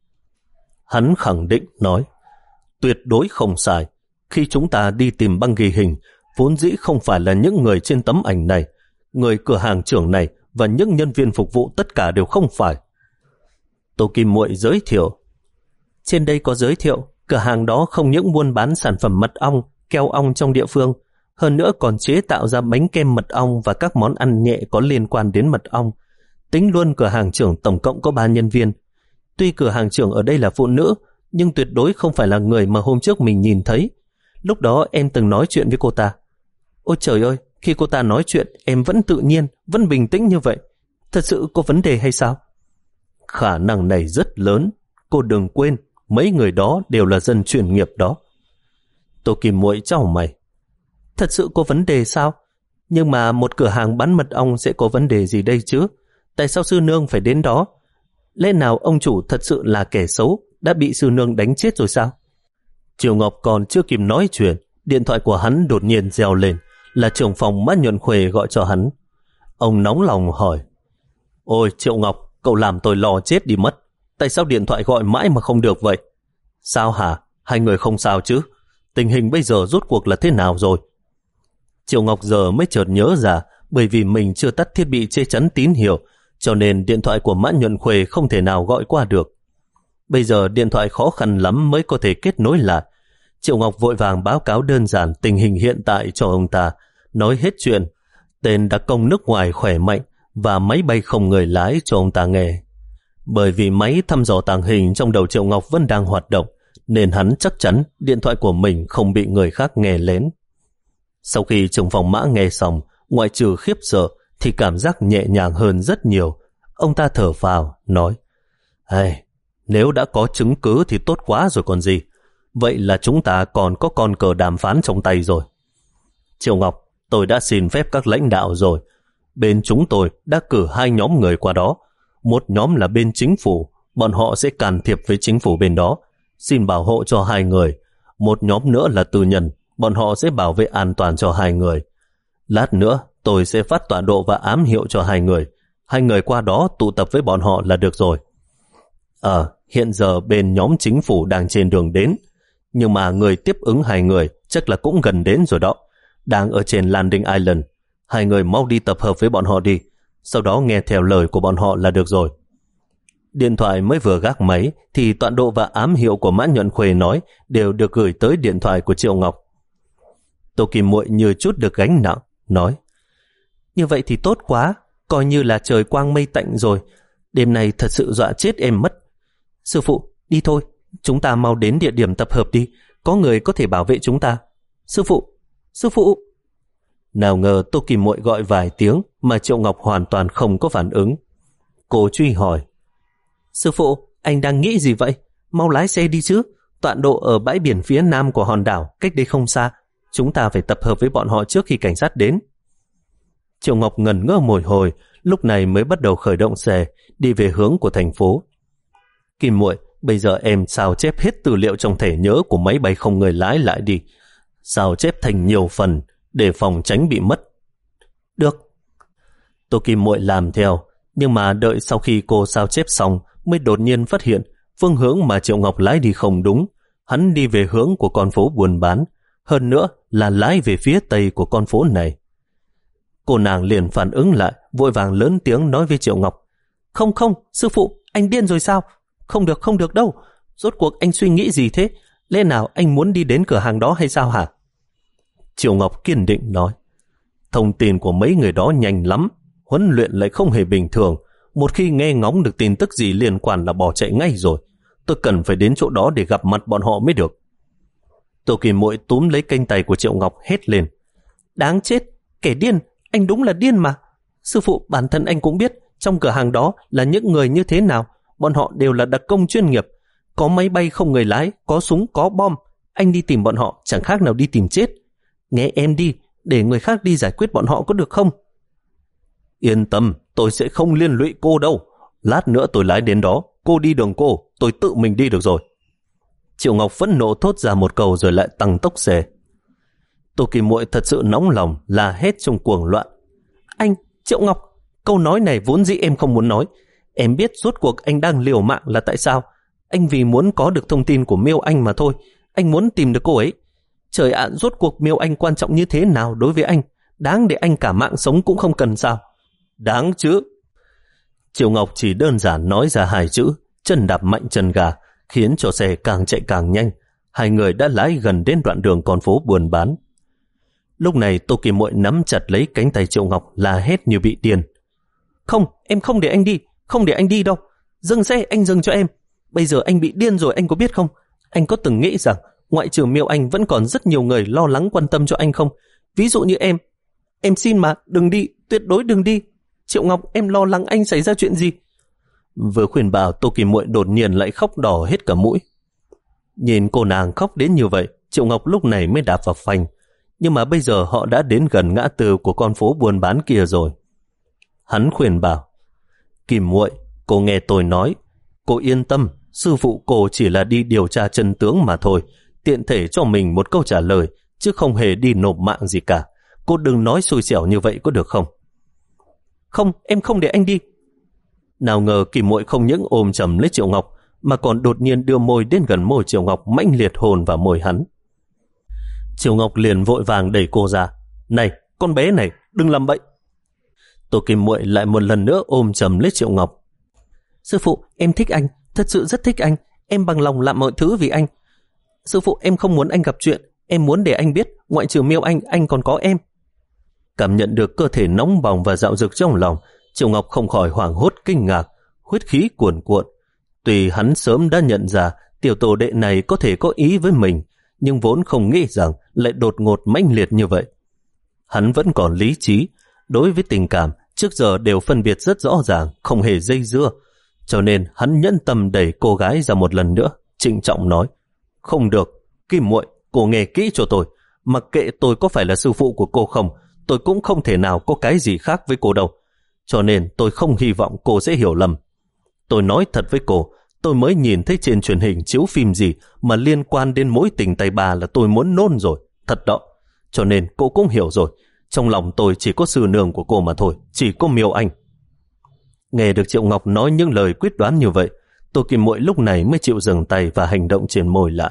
Hắn khẳng định nói: Tuyệt đối không sai. Khi chúng ta đi tìm băng ghi hình, vốn dĩ không phải là những người trên tấm ảnh này. Người cửa hàng trưởng này và những nhân viên phục vụ tất cả đều không phải. Tô Kim Muội giới thiệu: Trên đây có giới thiệu, cửa hàng đó không những buôn bán sản phẩm mật ong, keo ong trong địa phương, hơn nữa còn chế tạo ra bánh kem mật ong và các món ăn nhẹ có liên quan đến mật ong. Tính luôn cửa hàng trưởng tổng cộng có ba nhân viên. Tuy cửa hàng trưởng ở đây là phụ nữ, nhưng tuyệt đối không phải là người mà hôm trước mình nhìn thấy. Lúc đó em từng nói chuyện với cô ta. Ôi trời ơi, khi cô ta nói chuyện em vẫn tự nhiên, vẫn bình tĩnh như vậy. Thật sự có vấn đề hay sao? Khả năng này rất lớn. Cô đừng quên, mấy người đó đều là dân chuyên nghiệp đó. Tô Kim Muội chau mày. Thật sự có vấn đề sao? Nhưng mà một cửa hàng bán mật ong sẽ có vấn đề gì đây chứ? Tại sao sư nương phải đến đó? Lẽ nào ông chủ thật sự là kẻ xấu, đã bị sư nương đánh chết rồi sao? Triều Ngọc còn chưa kịp nói chuyện, điện thoại của hắn đột nhiên reo lên, là trưởng phòng Mã Nhuận Khuê gọi cho hắn. Ông nóng lòng hỏi: Ôi Triệu Ngọc, cậu làm tôi lo chết đi mất. Tại sao điện thoại gọi mãi mà không được vậy? Sao hả? Hai người không sao chứ? Tình hình bây giờ rốt cuộc là thế nào rồi? Triệu Ngọc giờ mới chợt nhớ ra, bởi vì mình chưa tắt thiết bị che chắn tín hiệu, cho nên điện thoại của Mã Nhuận Khuê không thể nào gọi qua được. Bây giờ điện thoại khó khăn lắm mới có thể kết nối lại. Triệu Ngọc vội vàng báo cáo đơn giản tình hình hiện tại cho ông ta, nói hết chuyện, tên đặc công nước ngoài khỏe mạnh và máy bay không người lái cho ông ta nghe. Bởi vì máy thăm dò tàng hình trong đầu Triệu Ngọc vẫn đang hoạt động, nên hắn chắc chắn điện thoại của mình không bị người khác nghe lén. Sau khi trưởng phòng Mã nghe xong, ngoại trừ khiếp sợ thì cảm giác nhẹ nhàng hơn rất nhiều. Ông ta thở phào, nói: hey, nếu đã có chứng cứ thì tốt quá rồi còn gì. Vậy là chúng ta còn có con cờ đàm phán trong tay rồi. Triệu Ngọc, tôi đã xin phép các lãnh đạo rồi. Bên chúng tôi đã cử hai nhóm người qua đó. Một nhóm là bên chính phủ, bọn họ sẽ can thiệp với chính phủ bên đó, xin bảo hộ cho hai người. Một nhóm nữa là tư nhân, bọn họ sẽ bảo vệ an toàn cho hai người. Lát nữa tôi sẽ phát tọa độ và ám hiệu cho hai người. Hai người qua đó tụ tập với bọn họ là được rồi. Ờ, hiện giờ bên nhóm chính phủ đang trên đường đến, nhưng mà người tiếp ứng hai người chắc là cũng gần đến rồi đó, đang ở trên Landing Island. Hai người mau đi tập hợp với bọn họ đi, sau đó nghe theo lời của bọn họ là được rồi. Điện thoại mới vừa gác máy thì tọa độ và ám hiệu của Mã Nhuận Khuê nói đều được gửi tới điện thoại của Triệu Ngọc. Tô Kim Muội như chút được gánh nặng, nói: như vậy thì tốt quá, coi như là trời quang mây tạnh rồi. Đêm nay thật sự dọa chết em mất. Sư phụ, đi thôi, chúng ta mau đến địa điểm tập hợp đi, có người có thể bảo vệ chúng ta. Sư phụ, sư phụ. Nào ngờ Tô Kim Muội gọi vài tiếng mà Triệu Ngọc hoàn toàn không có phản ứng. Cô truy hỏi: sư phụ, anh đang nghĩ gì vậy? Mau lái xe đi chứ. Tọa độ ở bãi biển phía nam của hòn đảo, cách đây không xa. Chúng ta phải tập hợp với bọn họ trước khi cảnh sát đến. Triệu Ngọc ngẩn ngơ một hồi, lúc này mới bắt đầu khởi động xe, đi về hướng của thành phố. Kim Muội, bây giờ em sao chép hết tư liệu trong thẻ nhớ của máy bay không người lái lại đi. Sao chép thành nhiều phần, để phòng tránh bị mất. Được. Tô Kim Muội làm theo, nhưng mà đợi sau khi cô sao chép xong mới đột nhiên phát hiện phương hướng mà Triệu Ngọc lái đi không đúng. Hắn đi về hướng của con phố buôn bán, hơn nữa là lái về phía tây của con phố này. Cô nàng liền phản ứng lại, vội vàng lớn tiếng nói với Triệu Ngọc: không không, sư phụ, anh điên rồi sao? Không được, không được đâu. Rốt cuộc anh suy nghĩ gì thế? Lẽ nào anh muốn đi đến cửa hàng đó hay sao hả? Triệu Ngọc kiên định nói: thông tin của mấy người đó nhanh lắm, huấn luyện lại không hề bình thường. Một khi nghe ngóng được tin tức gì liên quan là bỏ chạy ngay rồi. Tôi cần phải đến chỗ đó để gặp mặt bọn họ mới được. Tô Kim Muội túm lấy cánh tay của Triệu Ngọc hét lên: đáng chết, kẻ điên, anh đúng là điên mà. Sư phụ, bản thân anh cũng biết trong cửa hàng đó là những người như thế nào. Bọn họ đều là đặc công chuyên nghiệp, có máy bay không người lái, có súng, có bom. Anh đi tìm bọn họ chẳng khác nào đi tìm chết. Nghe em đi, để người khác đi giải quyết bọn họ có được không? Yên tâm, tôi sẽ không liên lụy cô đâu. Lát nữa tôi lái đến đó, cô đi đường cô, tôi tự mình đi được rồi. Triệu Ngọc phẫn nộ thốt ra một câu rồi lại tăng tốc xe. Tô Kim Muội thật sự nóng lòng, la hét trong cuồng loạn: anh, Triệu Ngọc, câu nói này vốn dĩ em không muốn nói. Em biết rốt cuộc anh đang liều mạng là tại sao. Anh vì muốn có được thông tin của Miêu Anh mà thôi. Anh muốn tìm được cô ấy. Trời ạ, rốt cuộc Miêu Anh quan trọng như thế nào đối với anh? Đáng để anh cả mạng sống cũng không cần sao? Đáng chứ. Triệu Ngọc chỉ đơn giản nói ra hai chữ, chân đạp mạnh chân gà, khiến cho xe càng chạy càng nhanh. Hai người đã lái gần đến đoạn đường con phố buôn bán. Lúc này Tô Kim Muội nắm chặt lấy cánh tay Triệu Ngọc, la hét như bị điên: không, em không để anh đi, không để anh đi đâu. Dừng xe, anh dừng cho em. Bây giờ anh bị điên rồi, anh có biết không? Anh có từng nghĩ rằng ngoại trừ Miêu Anh vẫn còn rất nhiều người lo lắng quan tâm cho anh không? Ví dụ như em. Em xin mà, đừng đi, tuyệt đối đừng đi. Triệu Ngọc, em lo lắng anh xảy ra chuyện gì. Vừa khuyên bảo, Tô Kim Muội đột nhiên lại khóc đỏ hết cả mũi. Nhìn cô nàng khóc đến như vậy, Triệu Ngọc lúc này mới đạp vào phanh. Nhưng mà bây giờ họ đã đến gần ngã tư của con phố buôn bán kia rồi. Hắn khuyên bảo: Kim Muội, cô nghe tôi nói, cô yên tâm, sư phụ cô chỉ là đi điều tra chân tướng mà thôi, tiện thể cho mình một câu trả lời, chứ không hề đi nộp mạng gì cả. Cô đừng nói xui xẻo như vậy có được không? Không, em không để anh đi. Nào ngờ Kim Muội không những ôm chầm lấy Triệu Ngọc, mà còn đột nhiên đưa môi đến gần môi Triệu Ngọc, mãnh liệt hôn vào môi hắn. Triệu Ngọc liền vội vàng đẩy cô ra: Này, con bé này, đừng làm bậy. Tô Kim Muội lại một lần nữa ôm chầm lấy Triệu Ngọc. Sư phụ, em thích anh, thật sự rất thích anh, em bằng lòng làm mọi thứ vì anh. Sư phụ, em không muốn anh gặp chuyện, em muốn để anh biết ngoại trừ Miêu Anh, anh còn có em. Cảm nhận được cơ thể nóng bỏng và dạo dực trong lòng, Triệu Ngọc không khỏi hoảng hốt kinh ngạc, huyết khí cuồn cuộn. Tuy hắn sớm đã nhận ra tiểu tổ đệ này có thể có ý với mình, nhưng vốn không nghĩ rằng lại đột ngột mãnh liệt như vậy. Hắn vẫn còn lý trí, đối với tình cảm trước giờ đều phân biệt rất rõ ràng, không hề dây dưa, cho nên hắn nhẫn tâm đẩy cô gái ra một lần nữa, trịnh trọng nói: không được, Kim muội, cô nghe kỹ cho tôi, mặc kệ tôi có phải là sư phụ của cô không, tôi cũng không thể nào có cái gì khác với cô đâu, cho nên tôi không hy vọng cô sẽ hiểu lầm. Tôi nói thật với cô, tôi mới nhìn thấy trên truyền hình chiếu phim gì mà liên quan đến mối tình tay bà là tôi muốn nôn rồi, thật đó. Cho nên cô cũng hiểu rồi, trong lòng tôi chỉ có sư nương của cô mà thôi, chỉ có Miêu Anh. Nghe được Triệu Ngọc nói những lời quyết đoán như vậy, Tô Kim Muội lúc này mới chịu dừng tay và hành động trên môi lại.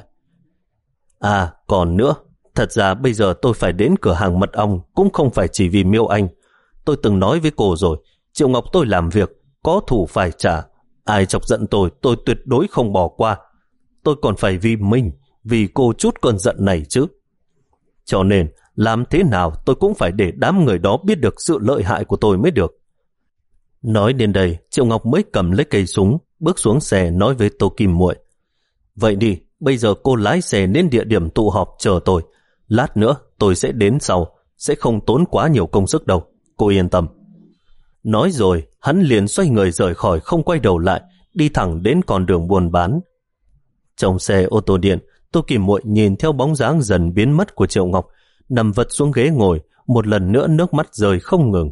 À, còn nữa, thật ra bây giờ tôi phải đến cửa hàng mật ong cũng không phải chỉ vì Miêu Anh. Tôi từng nói với cô rồi, Triệu Ngọc tôi làm việc, có thù phải trả. Ai chọc giận tôi, tôi tuyệt đối không bỏ qua. Tôi còn phải vì mình, vì cô chút cơn giận này chứ. Cho nên, làm thế nào tôi cũng phải để đám người đó biết được sự lợi hại của tôi mới được. Nói đến đây, Triệu Ngọc mới cầm lấy cây súng, bước xuống xe nói với Tô Kim Muội: vậy đi, bây giờ cô lái xe đến địa điểm tụ họp chờ tôi. Lát nữa tôi sẽ đến sau, sẽ không tốn quá nhiều công sức đâu, cô yên tâm. Nói rồi, hắn liền xoay người rời khỏi, không quay đầu lại, đi thẳng đến con đường buôn bán. Trong xe ô tô điện, Tô Kim Muội nhìn theo bóng dáng dần biến mất của Triệu Ngọc, nằm vật xuống ghế ngồi, một lần nữa nước mắt rơi không ngừng.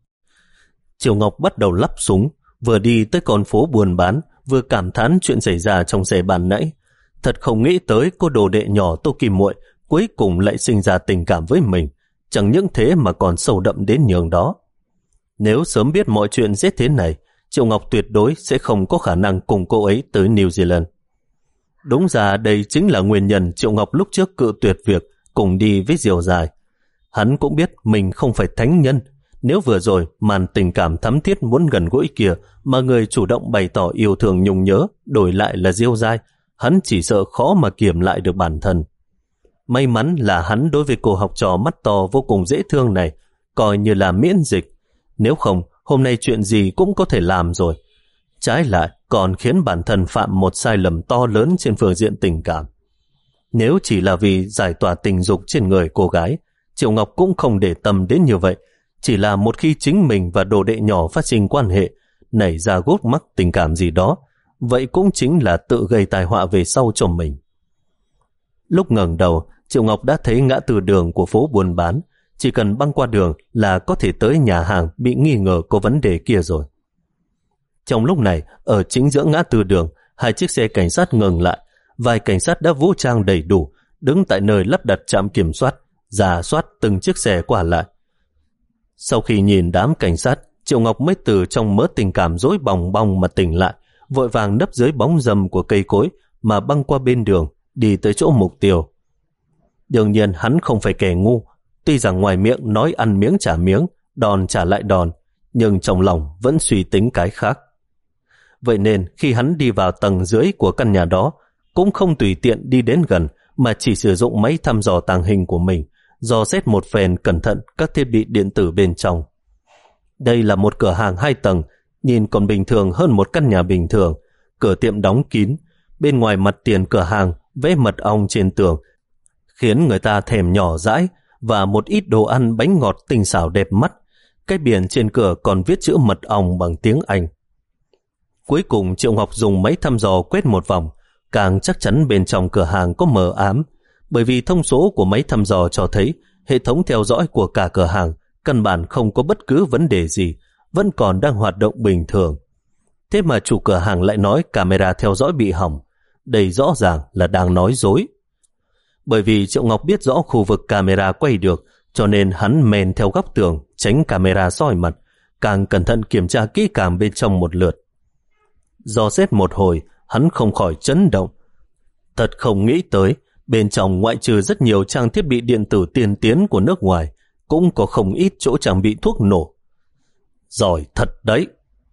Triệu Ngọc bắt đầu lắp súng, vừa đi tới con phố buôn bán, vừa cảm thán chuyện xảy ra trong xe ban nãy. Thật không nghĩ tới cô đồ đệ nhỏ Tô Kim Muội cuối cùng lại sinh ra tình cảm với mình, chẳng những thế mà còn sâu đậm đến nhường đó. Nếu sớm biết mọi chuyện giết thế này, Triệu Ngọc tuyệt đối sẽ không có khả năng cùng cô ấy tới New Zealand. Đúng ra đây chính là nguyên nhân Triệu Ngọc lúc trước cự tuyệt việc cùng đi với Diều Dài. Hắn cũng biết mình không phải thánh nhân, nếu vừa rồi màn tình cảm thắm thiết muốn gần gũi kia mà người chủ động bày tỏ yêu thương nhung nhớ đổi lại là Diêu Giai, hắn chỉ sợ khó mà kiềm lại được bản thân. May mắn là hắn đối với cô học trò mắt to vô cùng dễ thương này coi như là miễn dịch, nếu không hôm nay chuyện gì cũng có thể làm rồi. Trái lại còn khiến bản thân phạm một sai lầm to lớn trên phương diện tình cảm. Nếu chỉ là vì giải tỏa tình dục trên người cô gái, Triệu Ngọc cũng không để tâm đến như vậy. Chỉ là một khi chính mình và đồ đệ nhỏ phát sinh quan hệ, nảy ra gút mắc tình cảm gì đó, vậy cũng chính là tự gây tai họa về sau cho mình. Lúc ngẩng đầu, Triệu Ngọc đã thấy ngã tư đường của phố buôn bán, chỉ cần băng qua đường là có thể tới nhà hàng bị nghi ngờ có vấn đề kia rồi. Trong lúc này, ở chính giữa ngã tư đường, hai chiếc xe cảnh sát ngừng lại, vài cảnh sát đã vũ trang đầy đủ, đứng tại nơi lắp đặt trạm kiểm soát, rà soát từng chiếc xe qua lại. Sau khi nhìn đám cảnh sát, Triệu Ngọc mới từ trong mớ tình cảm rối bòng bong mà tỉnh lại, vội vàng nấp dưới bóng râm của cây cối mà băng qua bên đường, đi tới chỗ mục tiêu. Đương nhiên hắn không phải kẻ ngu, tuy rằng ngoài miệng nói ăn miếng trả miếng, đòn trả lại đòn, nhưng trong lòng vẫn suy tính cái khác. Vậy nên khi hắn đi vào tầng dưới của căn nhà đó, cũng không tùy tiện đi đến gần mà chỉ sử dụng máy thăm dò tàng hình của mình, dò xét một phen cẩn thận các thiết bị điện tử bên trong. Đây là một cửa hàng hai tầng, nhìn còn bình thường hơn một căn nhà bình thường. Cửa tiệm đóng kín, bên ngoài mặt tiền cửa hàng vẽ mật ong trên tường, khiến người ta thèm nhỏ dãi, và một ít đồ ăn bánh ngọt tinh xảo đẹp mắt. Cái biển trên cửa còn viết chữ mật ong bằng tiếng Anh. Cuối cùng Triệu Ngọc dùng máy thăm dò quét một vòng, càng chắc chắn bên trong cửa hàng có mờ ám, bởi vì thông số của máy thăm dò cho thấy hệ thống theo dõi của cả cửa hàng căn bản không có bất cứ vấn đề gì, vẫn còn đang hoạt động bình thường. Thế mà chủ cửa hàng lại nói camera theo dõi bị hỏng, đây rõ ràng là đang nói dối. Bởi vì Triệu Ngọc biết rõ khu vực camera quay được, cho nên hắn men theo góc tường tránh camera soi mặt, càng cẩn thận kiểm tra kỹ càng bên trong một lượt. Dò xét một hồi, hắn không khỏi chấn động. Thật không nghĩ tới, bên trong ngoại trừ rất nhiều trang thiết bị điện tử tiên tiến của nước ngoài, cũng có không ít chỗ trang bị thuốc nổ. Giỏi thật đấy!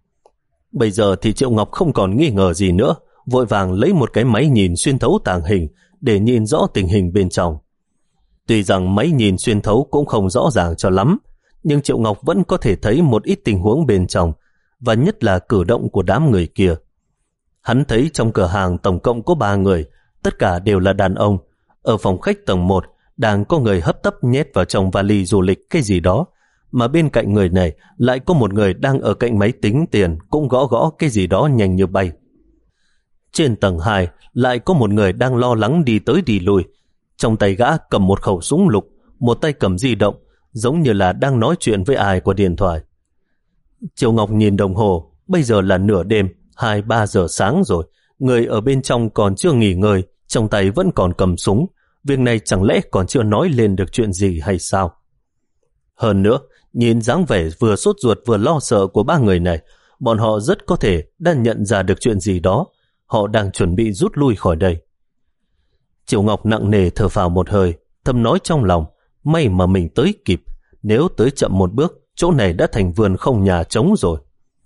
Bây giờ thì Triệu Ngọc không còn nghi ngờ gì nữa, vội vàng lấy một cái máy nhìn xuyên thấu tàng hình để nhìn rõ tình hình bên trong. Tuy rằng máy nhìn xuyên thấu cũng không rõ ràng cho lắm, nhưng Triệu Ngọc vẫn có thể thấy một ít tình huống bên trong, và nhất là cử động của đám người kia. Hắn thấy trong cửa hàng tổng cộng có ba người, tất cả đều là đàn ông. Ở phòng khách tầng một đang có người hấp tấp nhét vào trong vali du lịch cái gì đó, mà bên cạnh người này lại có một người đang ở cạnh máy tính tiền cũng gõ gõ cái gì đó nhanh như bay. Trên tầng hai lại có một người đang lo lắng đi tới đi lui, trong tay gã cầm một khẩu súng lục, một tay cầm di động, giống như là đang nói chuyện với ai qua điện thoại. Triệu Ngọc nhìn đồng hồ, bây giờ là nửa đêm, hai ba giờ sáng rồi, người ở bên trong còn chưa nghỉ ngơi, trong tay vẫn còn cầm súng, việc này chẳng lẽ còn chưa nói lên được chuyện gì hay sao? Hơn nữa, nhìn dáng vẻ vừa sốt ruột vừa lo sợ của ba người này, bọn họ rất có thể đã nhận ra được chuyện gì đó, họ đang chuẩn bị rút lui khỏi đây. Triệu Ngọc nặng nề thở phào một hơi, thầm nói trong lòng, may mà mình tới kịp, nếu tới chậm một bước, chỗ này đã thành vườn không nhà trống rồi.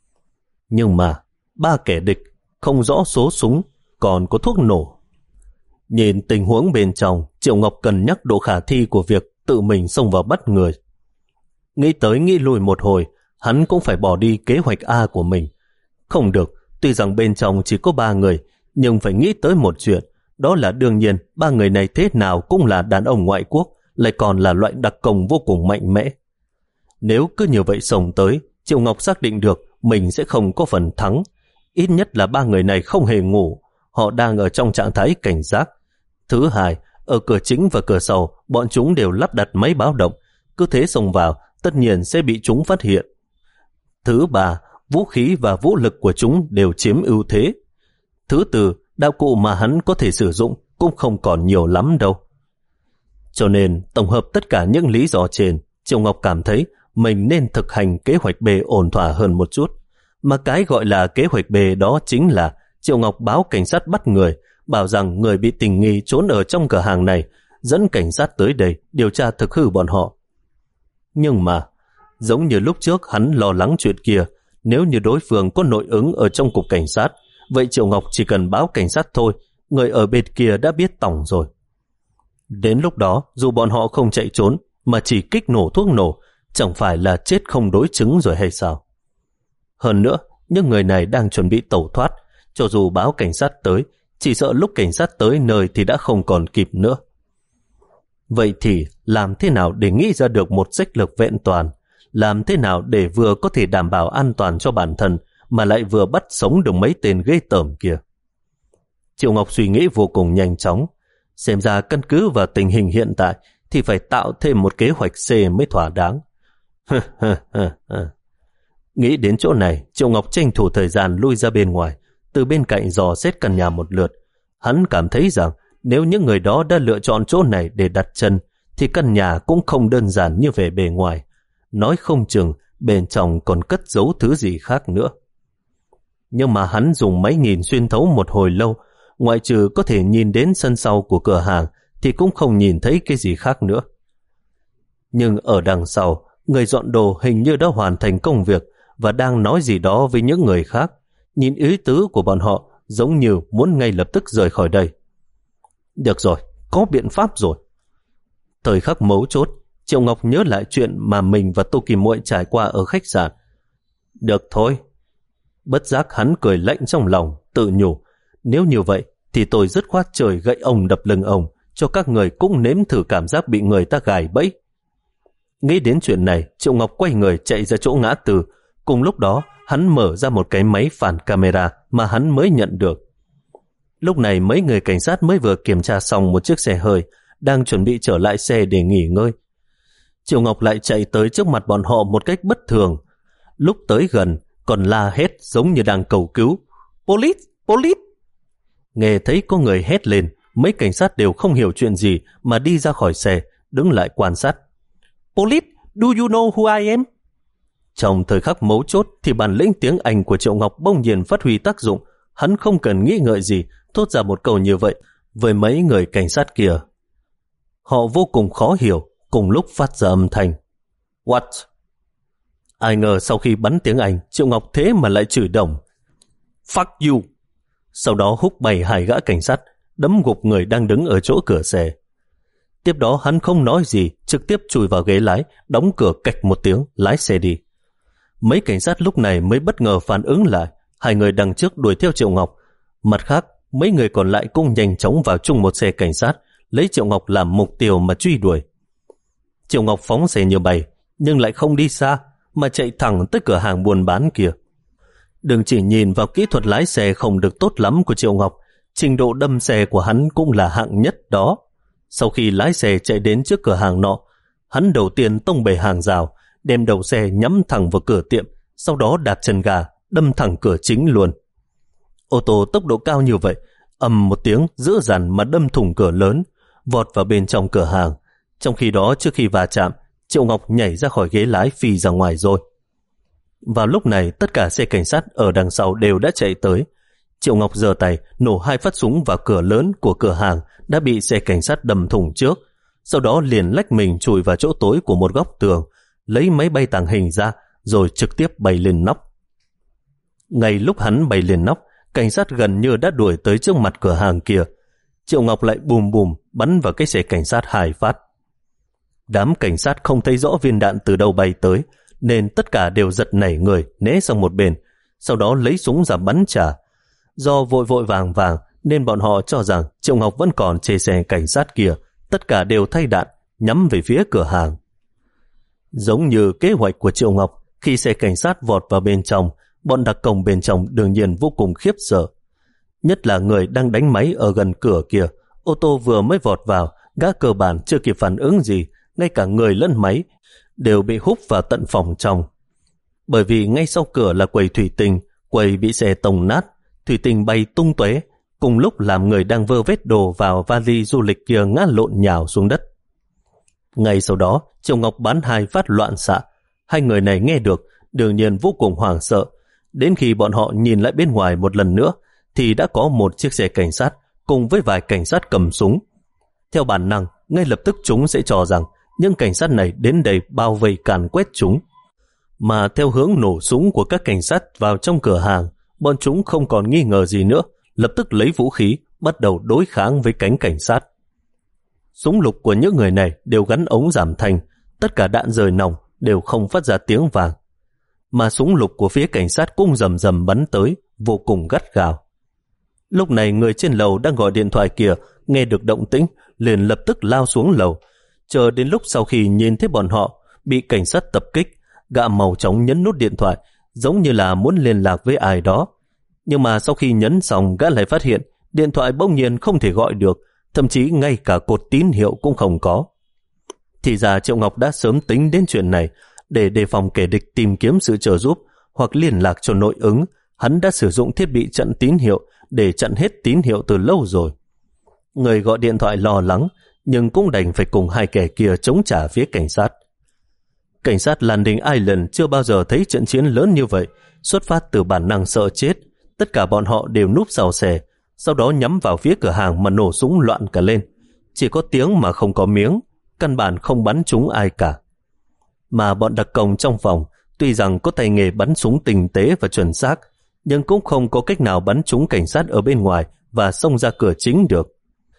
Nhưng mà, ba kẻ địch, không rõ số súng, còn có thuốc nổ. Nhìn tình huống bên trong, Triệu Ngọc cân nhắc độ khả thi của việc tự mình xông vào bắt người. Nghĩ tới nghĩ lui một hồi, hắn cũng phải bỏ đi kế hoạch A của mình. Không được, tuy rằng bên trong chỉ có ba người, nhưng phải nghĩ tới một chuyện, đó là đương nhiên ba người này thế nào cũng là đàn ông ngoại quốc, lại còn là loại đặc công vô cùng mạnh mẽ. Nếu cứ như vậy xông tới, Triệu Ngọc xác định được mình sẽ không có phần thắng. Ít nhất là ba người này không hề ngủ, họ đang ở trong trạng thái cảnh giác. Thứ hai, ở cửa chính và cửa sau, bọn chúng đều lắp đặt máy báo động, cứ thế xông vào, tất nhiên sẽ bị chúng phát hiện. Thứ ba, vũ khí và vũ lực của chúng đều chiếm ưu thế. Thứ tư, đạo cụ mà hắn có thể sử dụng cũng không còn nhiều lắm đâu. Cho nên, tổng hợp tất cả những lý do trên, Triệu Ngọc cảm thấy mình nên thực hành kế hoạch B ổn thỏa hơn một chút. Mà cái gọi là kế hoạch B đó chính là Triệu Ngọc báo cảnh sát bắt người, bảo rằng người bị tình nghi trốn ở trong cửa hàng này, dẫn cảnh sát tới đây điều tra thực hư bọn họ. Nhưng mà, giống như lúc trước hắn lo lắng chuyện kia, nếu như đối phương có nội ứng ở trong cục cảnh sát, vậy Triệu Ngọc chỉ cần báo cảnh sát thôi, người ở bên kia đã biết tỏng rồi. Đến lúc đó, dù bọn họ không chạy trốn, mà chỉ kích nổ thuốc nổ, chẳng phải là chết không đối chứng rồi hay sao? Hơn nữa, những người này đang chuẩn bị tẩu thoát, cho dù báo cảnh sát tới, chỉ sợ lúc cảnh sát tới nơi thì đã không còn kịp nữa. Vậy thì làm thế nào để nghĩ ra được một sách lược vẹn toàn? Làm thế nào để vừa có thể đảm bảo an toàn cho bản thân mà lại vừa bắt sống được mấy tên ghê tởm kia? Triệu Ngọc suy nghĩ vô cùng nhanh chóng. Xem ra căn cứ vào tình hình hiện tại thì phải tạo thêm một kế hoạch C mới thỏa đáng. Nghĩ đến chỗ này, Triệu Ngọc tranh thủ thời gian lui ra bên ngoài, từ bên cạnh dò xét căn nhà một lượt. Hắn cảm thấy rằng nếu những người đó đã lựa chọn chỗ này để đặt chân, thì căn nhà cũng không đơn giản như vẻ bề ngoài. Nói không chừng bên trong còn cất giấu thứ gì khác nữa. Nhưng mà hắn dùng máy nhìn xuyên thấu một hồi lâu, ngoại trừ có thể nhìn đến sân sau của cửa hàng, thì cũng không nhìn thấy cái gì khác nữa. Nhưng ở đằng sau, người dọn đồ hình như đã hoàn thành công việc và đang nói gì đó với những người khác. Nhìn ý tứ của bọn họ giống như muốn ngay lập tức rời khỏi đây. Được rồi, có biện pháp rồi. Thời khắc mấu chốt, Triệu Ngọc nhớ lại chuyện mà mình và Tô Kỳ Muội trải qua ở khách sạn. Được thôi. Bất giác hắn cười lạnh trong lòng, tự nhủ. Nếu như vậy, thì tôi dứt khoát trời gậy ông đập lưng ông, cho các người cũng nếm thử cảm giác bị người ta gài bẫy. Nghĩ đến chuyện này, Triệu Ngọc quay người chạy ra chỗ ngã tư. Cùng lúc đó, hắn mở ra một cái máy phản camera mà hắn mới nhận được. Lúc này mấy người cảnh sát mới vừa kiểm tra xong một chiếc xe hơi, đang chuẩn bị trở lại xe để nghỉ ngơi. Triệu Ngọc lại chạy tới trước mặt bọn họ một cách bất thường. Lúc tới gần, còn la hét giống như đang cầu cứu. Police! Police! Nghe thấy có người hét lên, mấy cảnh sát đều không hiểu chuyện gì mà đi ra khỏi xe, đứng lại quan sát. Police! Do you know who I am? Trong thời khắc mấu chốt thì bản lĩnh tiếng Anh của Triệu Ngọc bỗng nhiên phát huy tác dụng. Hắn không cần nghĩ ngợi gì, thốt ra một câu như vậy với mấy người cảnh sát kia. Họ vô cùng khó hiểu, cùng lúc phát ra âm thanh. What? Ai ngờ sau khi bắn tiếng Anh, Triệu Ngọc thế mà lại chửi đồng. Fuck you! Sau đó húc bay hai gã cảnh sát, đấm gục người đang đứng ở chỗ cửa xe. Tiếp đó hắn không nói gì, trực tiếp chui vào ghế lái, đóng cửa cạch một tiếng, lái xe đi. Mấy cảnh sát lúc này mới bất ngờ phản ứng lại, hai người đằng trước đuổi theo Triệu Ngọc. Mặt khác, mấy người còn lại cũng nhanh chóng vào chung một xe cảnh sát, lấy Triệu Ngọc làm mục tiêu mà truy đuổi. Triệu Ngọc phóng xe như bay, nhưng lại không đi xa, mà chạy thẳng tới cửa hàng buôn bán kia. Đừng chỉ nhìn vào kỹ thuật lái xe không được tốt lắm của Triệu Ngọc, trình độ đâm xe của hắn cũng là hạng nhất đó. Sau khi lái xe chạy đến trước cửa hàng nọ, hắn đầu tiên tông bể hàng rào, đem đầu xe nhắm thẳng vào cửa tiệm, sau đó đạp chân ga, đâm thẳng cửa chính luôn. Ô tô tốc độ cao như vậy, ầm một tiếng dữ dằn mà đâm thủng cửa lớn, vọt vào bên trong cửa hàng. Trong khi đó, trước khi va chạm, Triệu Ngọc nhảy ra khỏi ghế lái phi ra ngoài rồi. Vào lúc này, tất cả xe cảnh sát ở đằng sau đều đã chạy tới. Triệu Ngọc giơ tay nổ hai phát súng vào cửa lớn của cửa hàng đã bị xe cảnh sát đâm thủng trước, sau đó liền lách mình chui vào chỗ tối của một góc tường, lấy máy bay tàng hình ra rồi trực tiếp bay lên nóc. Ngay lúc hắn bay lên nóc, cảnh sát gần như đã đuổi tới trước mặt cửa hàng kia. Triệu Ngọc lại bùm bùm bắn vào cái xe cảnh sát hai phát. Đám cảnh sát không thấy rõ viên đạn từ đâu bay tới, nên tất cả đều giật nảy người né sang một bên, sau đó lấy súng ra bắn trả. Do vội vội vàng vàng nên bọn họ cho rằng Triệu Ngọc vẫn còn trên xe cảnh sát kia, tất cả đều thay đạn nhắm về phía cửa hàng. Giống như kế hoạch của Triệu Ngọc, khi xe cảnh sát vọt vào bên trong, bọn đặc công bên trong đương nhiên vô cùng khiếp sợ. Nhất là người đang đánh máy ở gần cửa kia, ô tô vừa mới vọt vào, gã cơ bản chưa kịp phản ứng gì, ngay cả người lẫn máy đều bị hút vào tận phòng trong. Bởi vì ngay sau cửa là quầy thủy tinh, quầy bị xe tông nát, thủy tinh bay tung tóe, cùng lúc làm người đang vơ vét đồ vào vali du lịch kia ngã lộn nhào xuống đất. Ngay sau đó, Triệu Ngọc bắn hai phát loạn xạ. Hai người này nghe được, đương nhiên vô cùng hoảng sợ. Đến khi bọn họ nhìn lại bên ngoài một lần nữa, thì đã có một chiếc xe cảnh sát cùng với vài cảnh sát cầm súng. Theo bản năng, ngay lập tức chúng sẽ cho rằng những cảnh sát này đến đây bao vây càn quét chúng. Mà theo hướng nổ súng của các cảnh sát vào trong cửa hàng, bọn chúng không còn nghi ngờ gì nữa, lập tức lấy vũ khí, bắt đầu đối kháng với cánh cảnh sát. Súng lục của những người này đều gắn ống giảm thanh, tất cả đạn rời nòng đều không phát ra tiếng vàng. Mà súng lục của phía cảnh sát cũng rầm rầm bắn tới, vô cùng gắt gào. Lúc này người trên lầu đang gọi điện thoại kia nghe được động tĩnh, liền lập tức lao xuống lầu. Chờ đến lúc sau khi nhìn thấy bọn họ bị cảnh sát tập kích, gã màu chóng nhấn nút điện thoại, giống như là muốn liên lạc với ai đó. Nhưng mà sau khi nhấn xong, gã lại phát hiện điện thoại bỗng nhiên không thể gọi được, thậm chí ngay cả cột tín hiệu cũng không có. Thì ra Triệu Ngọc đã sớm tính đến chuyện này, để đề phòng kẻ địch tìm kiếm sự trợ giúp hoặc liên lạc cho nội ứng. Hắn đã sử dụng thiết bị chặn tín hiệu để chặn hết tín hiệu từ lâu rồi. Người gọi điện thoại lo lắng, nhưng cũng đành phải cùng hai kẻ kia chống trả phía cảnh sát. Cảnh sát Landing Island chưa bao giờ thấy trận chiến lớn như vậy, xuất phát từ bản năng sợ chết. Tất cả bọn họ đều núp sau xe, sau đó nhắm vào phía cửa hàng mà nổ súng loạn cả lên. Chỉ có tiếng mà không có miếng, căn bản không bắn trúng ai cả. Mà bọn đặc công trong phòng, tuy rằng có tay nghề bắn súng tinh tế và chuẩn xác, nhưng cũng không có cách nào bắn trúng cảnh sát ở bên ngoài và xông ra cửa chính được.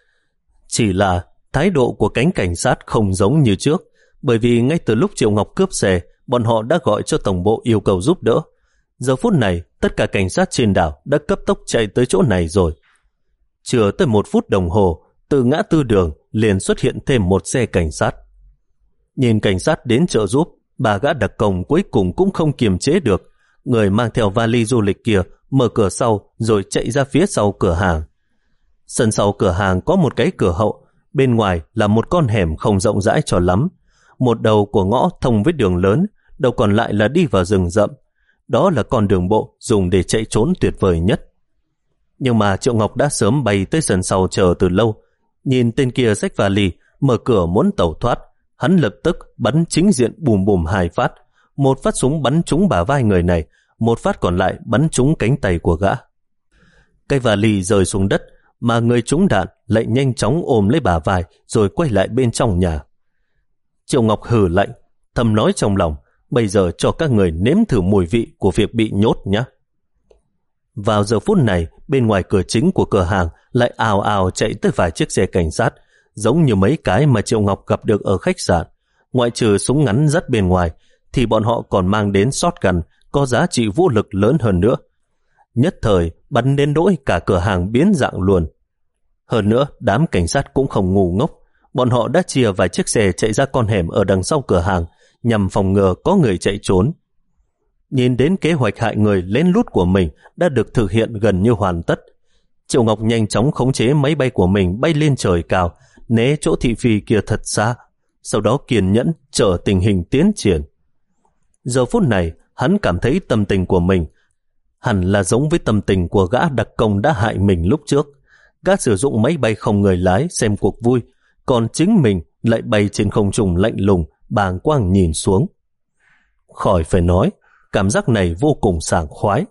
Chỉ là thái độ của cánh cảnh sát không giống như trước, bởi vì ngay từ lúc Triệu Ngọc cướp xe, bọn họ đã gọi cho tổng bộ yêu cầu giúp đỡ. Giờ phút này, tất cả cảnh sát trên đảo đã cấp tốc chạy tới chỗ này rồi. Chưa tới một phút đồng hồ, từ ngã tư đường liền xuất hiện thêm một xe cảnh sát. Nhìn cảnh sát đến trợ giúp, bà gã đặc công cuối cùng cũng không kiềm chế được. Người mang theo vali du lịch kia mở cửa sau rồi chạy ra phía sau cửa hàng. Sân sau cửa hàng có một cái cửa hậu, bên ngoài là một con hẻm không rộng rãi cho lắm. Một đầu của ngõ thông với đường lớn, đầu còn lại là đi vào rừng rậm. Đó là con đường bộ dùng để chạy trốn tuyệt vời nhất. Nhưng mà Triệu Ngọc đã sớm bay tới sân sau chờ từ lâu. Nhìn tên kia xách vali, mở cửa muốn tẩu thoát, hắn lập tức bắn chính diện bùm bùm hai phát. Một phát súng bắn trúng bả vai người này, một phát còn lại bắn trúng cánh tay của gã. Cái vali rơi xuống đất, mà người trúng đạn lại nhanh chóng ôm lấy bả vai rồi quay lại bên trong nhà. Triệu Ngọc hừ lạnh, thầm nói trong lòng, bây giờ cho các người nếm thử mùi vị của việc bị nhốt nhé. Vào giờ phút này, bên ngoài cửa chính của cửa hàng lại ào ào chạy tới vài chiếc xe cảnh sát, giống như mấy cái mà Triệu Ngọc gặp được ở khách sạn. Ngoại trừ súng ngắn dắt bên ngoài, thì bọn họ còn mang đến shotgun có giá trị vũ lực lớn hơn nữa. nhất thời bắn đến nỗi cả cửa hàng biến dạng luôn. Hơn nữa, đám cảnh sát cũng không ngu ngốc. Bọn họ đã chia vài chiếc xe chạy ra con hẻm ở đằng sau cửa hàng nhằm phòng ngừa có người chạy trốn. Nhìn đến kế hoạch hại người lén lút của mình đã được thực hiện gần như hoàn tất, Triệu Ngọc nhanh chóng khống chế máy bay của mình bay lên trời cao, né chỗ thị phi kia thật xa, sau đó kiên nhẫn chờ tình hình tiến triển. Giờ phút này, hắn cảm thấy tâm tình của mình hẳn là giống với tâm tình của gã đặc công đã hại mình lúc trước. Gã sử dụng máy bay không người lái xem cuộc vui, còn chính mình lại bay trên không trung lạnh lùng, bàng quang nhìn xuống. Khỏi phải nói, cảm giác này vô cùng sảng khoái.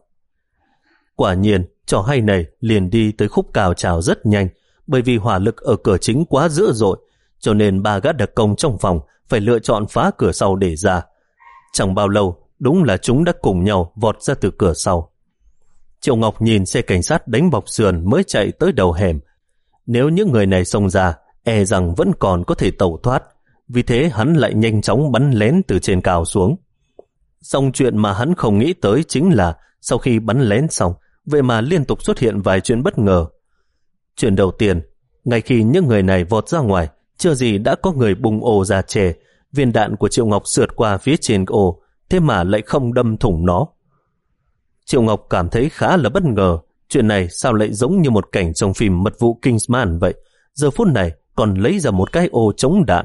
Quả nhiên, trò hay này liền đi tới khúc cao trào rất nhanh, bởi vì hỏa lực ở cửa chính quá dữ dội, cho nên ba gã đặc công trong phòng phải lựa chọn phá cửa sau để ra. Chẳng bao lâu, đúng là chúng đã cùng nhau vọt ra từ cửa sau. Triệu Ngọc nhìn xe cảnh sát đánh bọc sườn mới chạy tới đầu hẻm. Nếu những người này xông ra, e rằng vẫn còn có thể tẩu thoát, vì thế hắn lại nhanh chóng bắn lén từ trên cao xuống. Xong chuyện mà hắn không nghĩ tới chính là sau khi bắn lén xong, vậy mà liên tục xuất hiện vài chuyện bất ngờ. Chuyện đầu tiên, ngay khi những người này vọt ra ngoài, chưa gì đã có người bung ồ ra chè. Viên đạn của Triệu Ngọc sượt qua phía trên ồ, thế mà lại không đâm thủng nó. Triệu Ngọc cảm thấy khá là bất ngờ, chuyện này sao lại giống như một cảnh trong phim Mật vụ Kingsman vậy, giờ phút này còn lấy ra một cái ô chống đạn.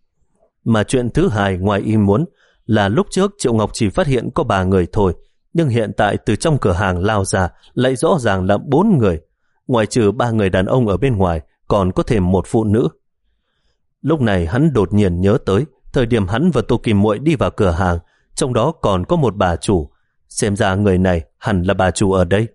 Mà chuyện thứ hai ngoài ý muốn là lúc trước Triệu Ngọc chỉ phát hiện có ba người thôi, nhưng hiện tại từ trong cửa hàng lao ra lại rõ ràng là bốn người, ngoài trừ ba người đàn ông ở bên ngoài còn có thêm một phụ nữ. Lúc này hắn đột nhiên nhớ tới thời điểm hắn và Tô Kim Muội đi vào cửa hàng, trong đó còn có một bà chủ, xem ra người này hẳn là bà chủ ở đây.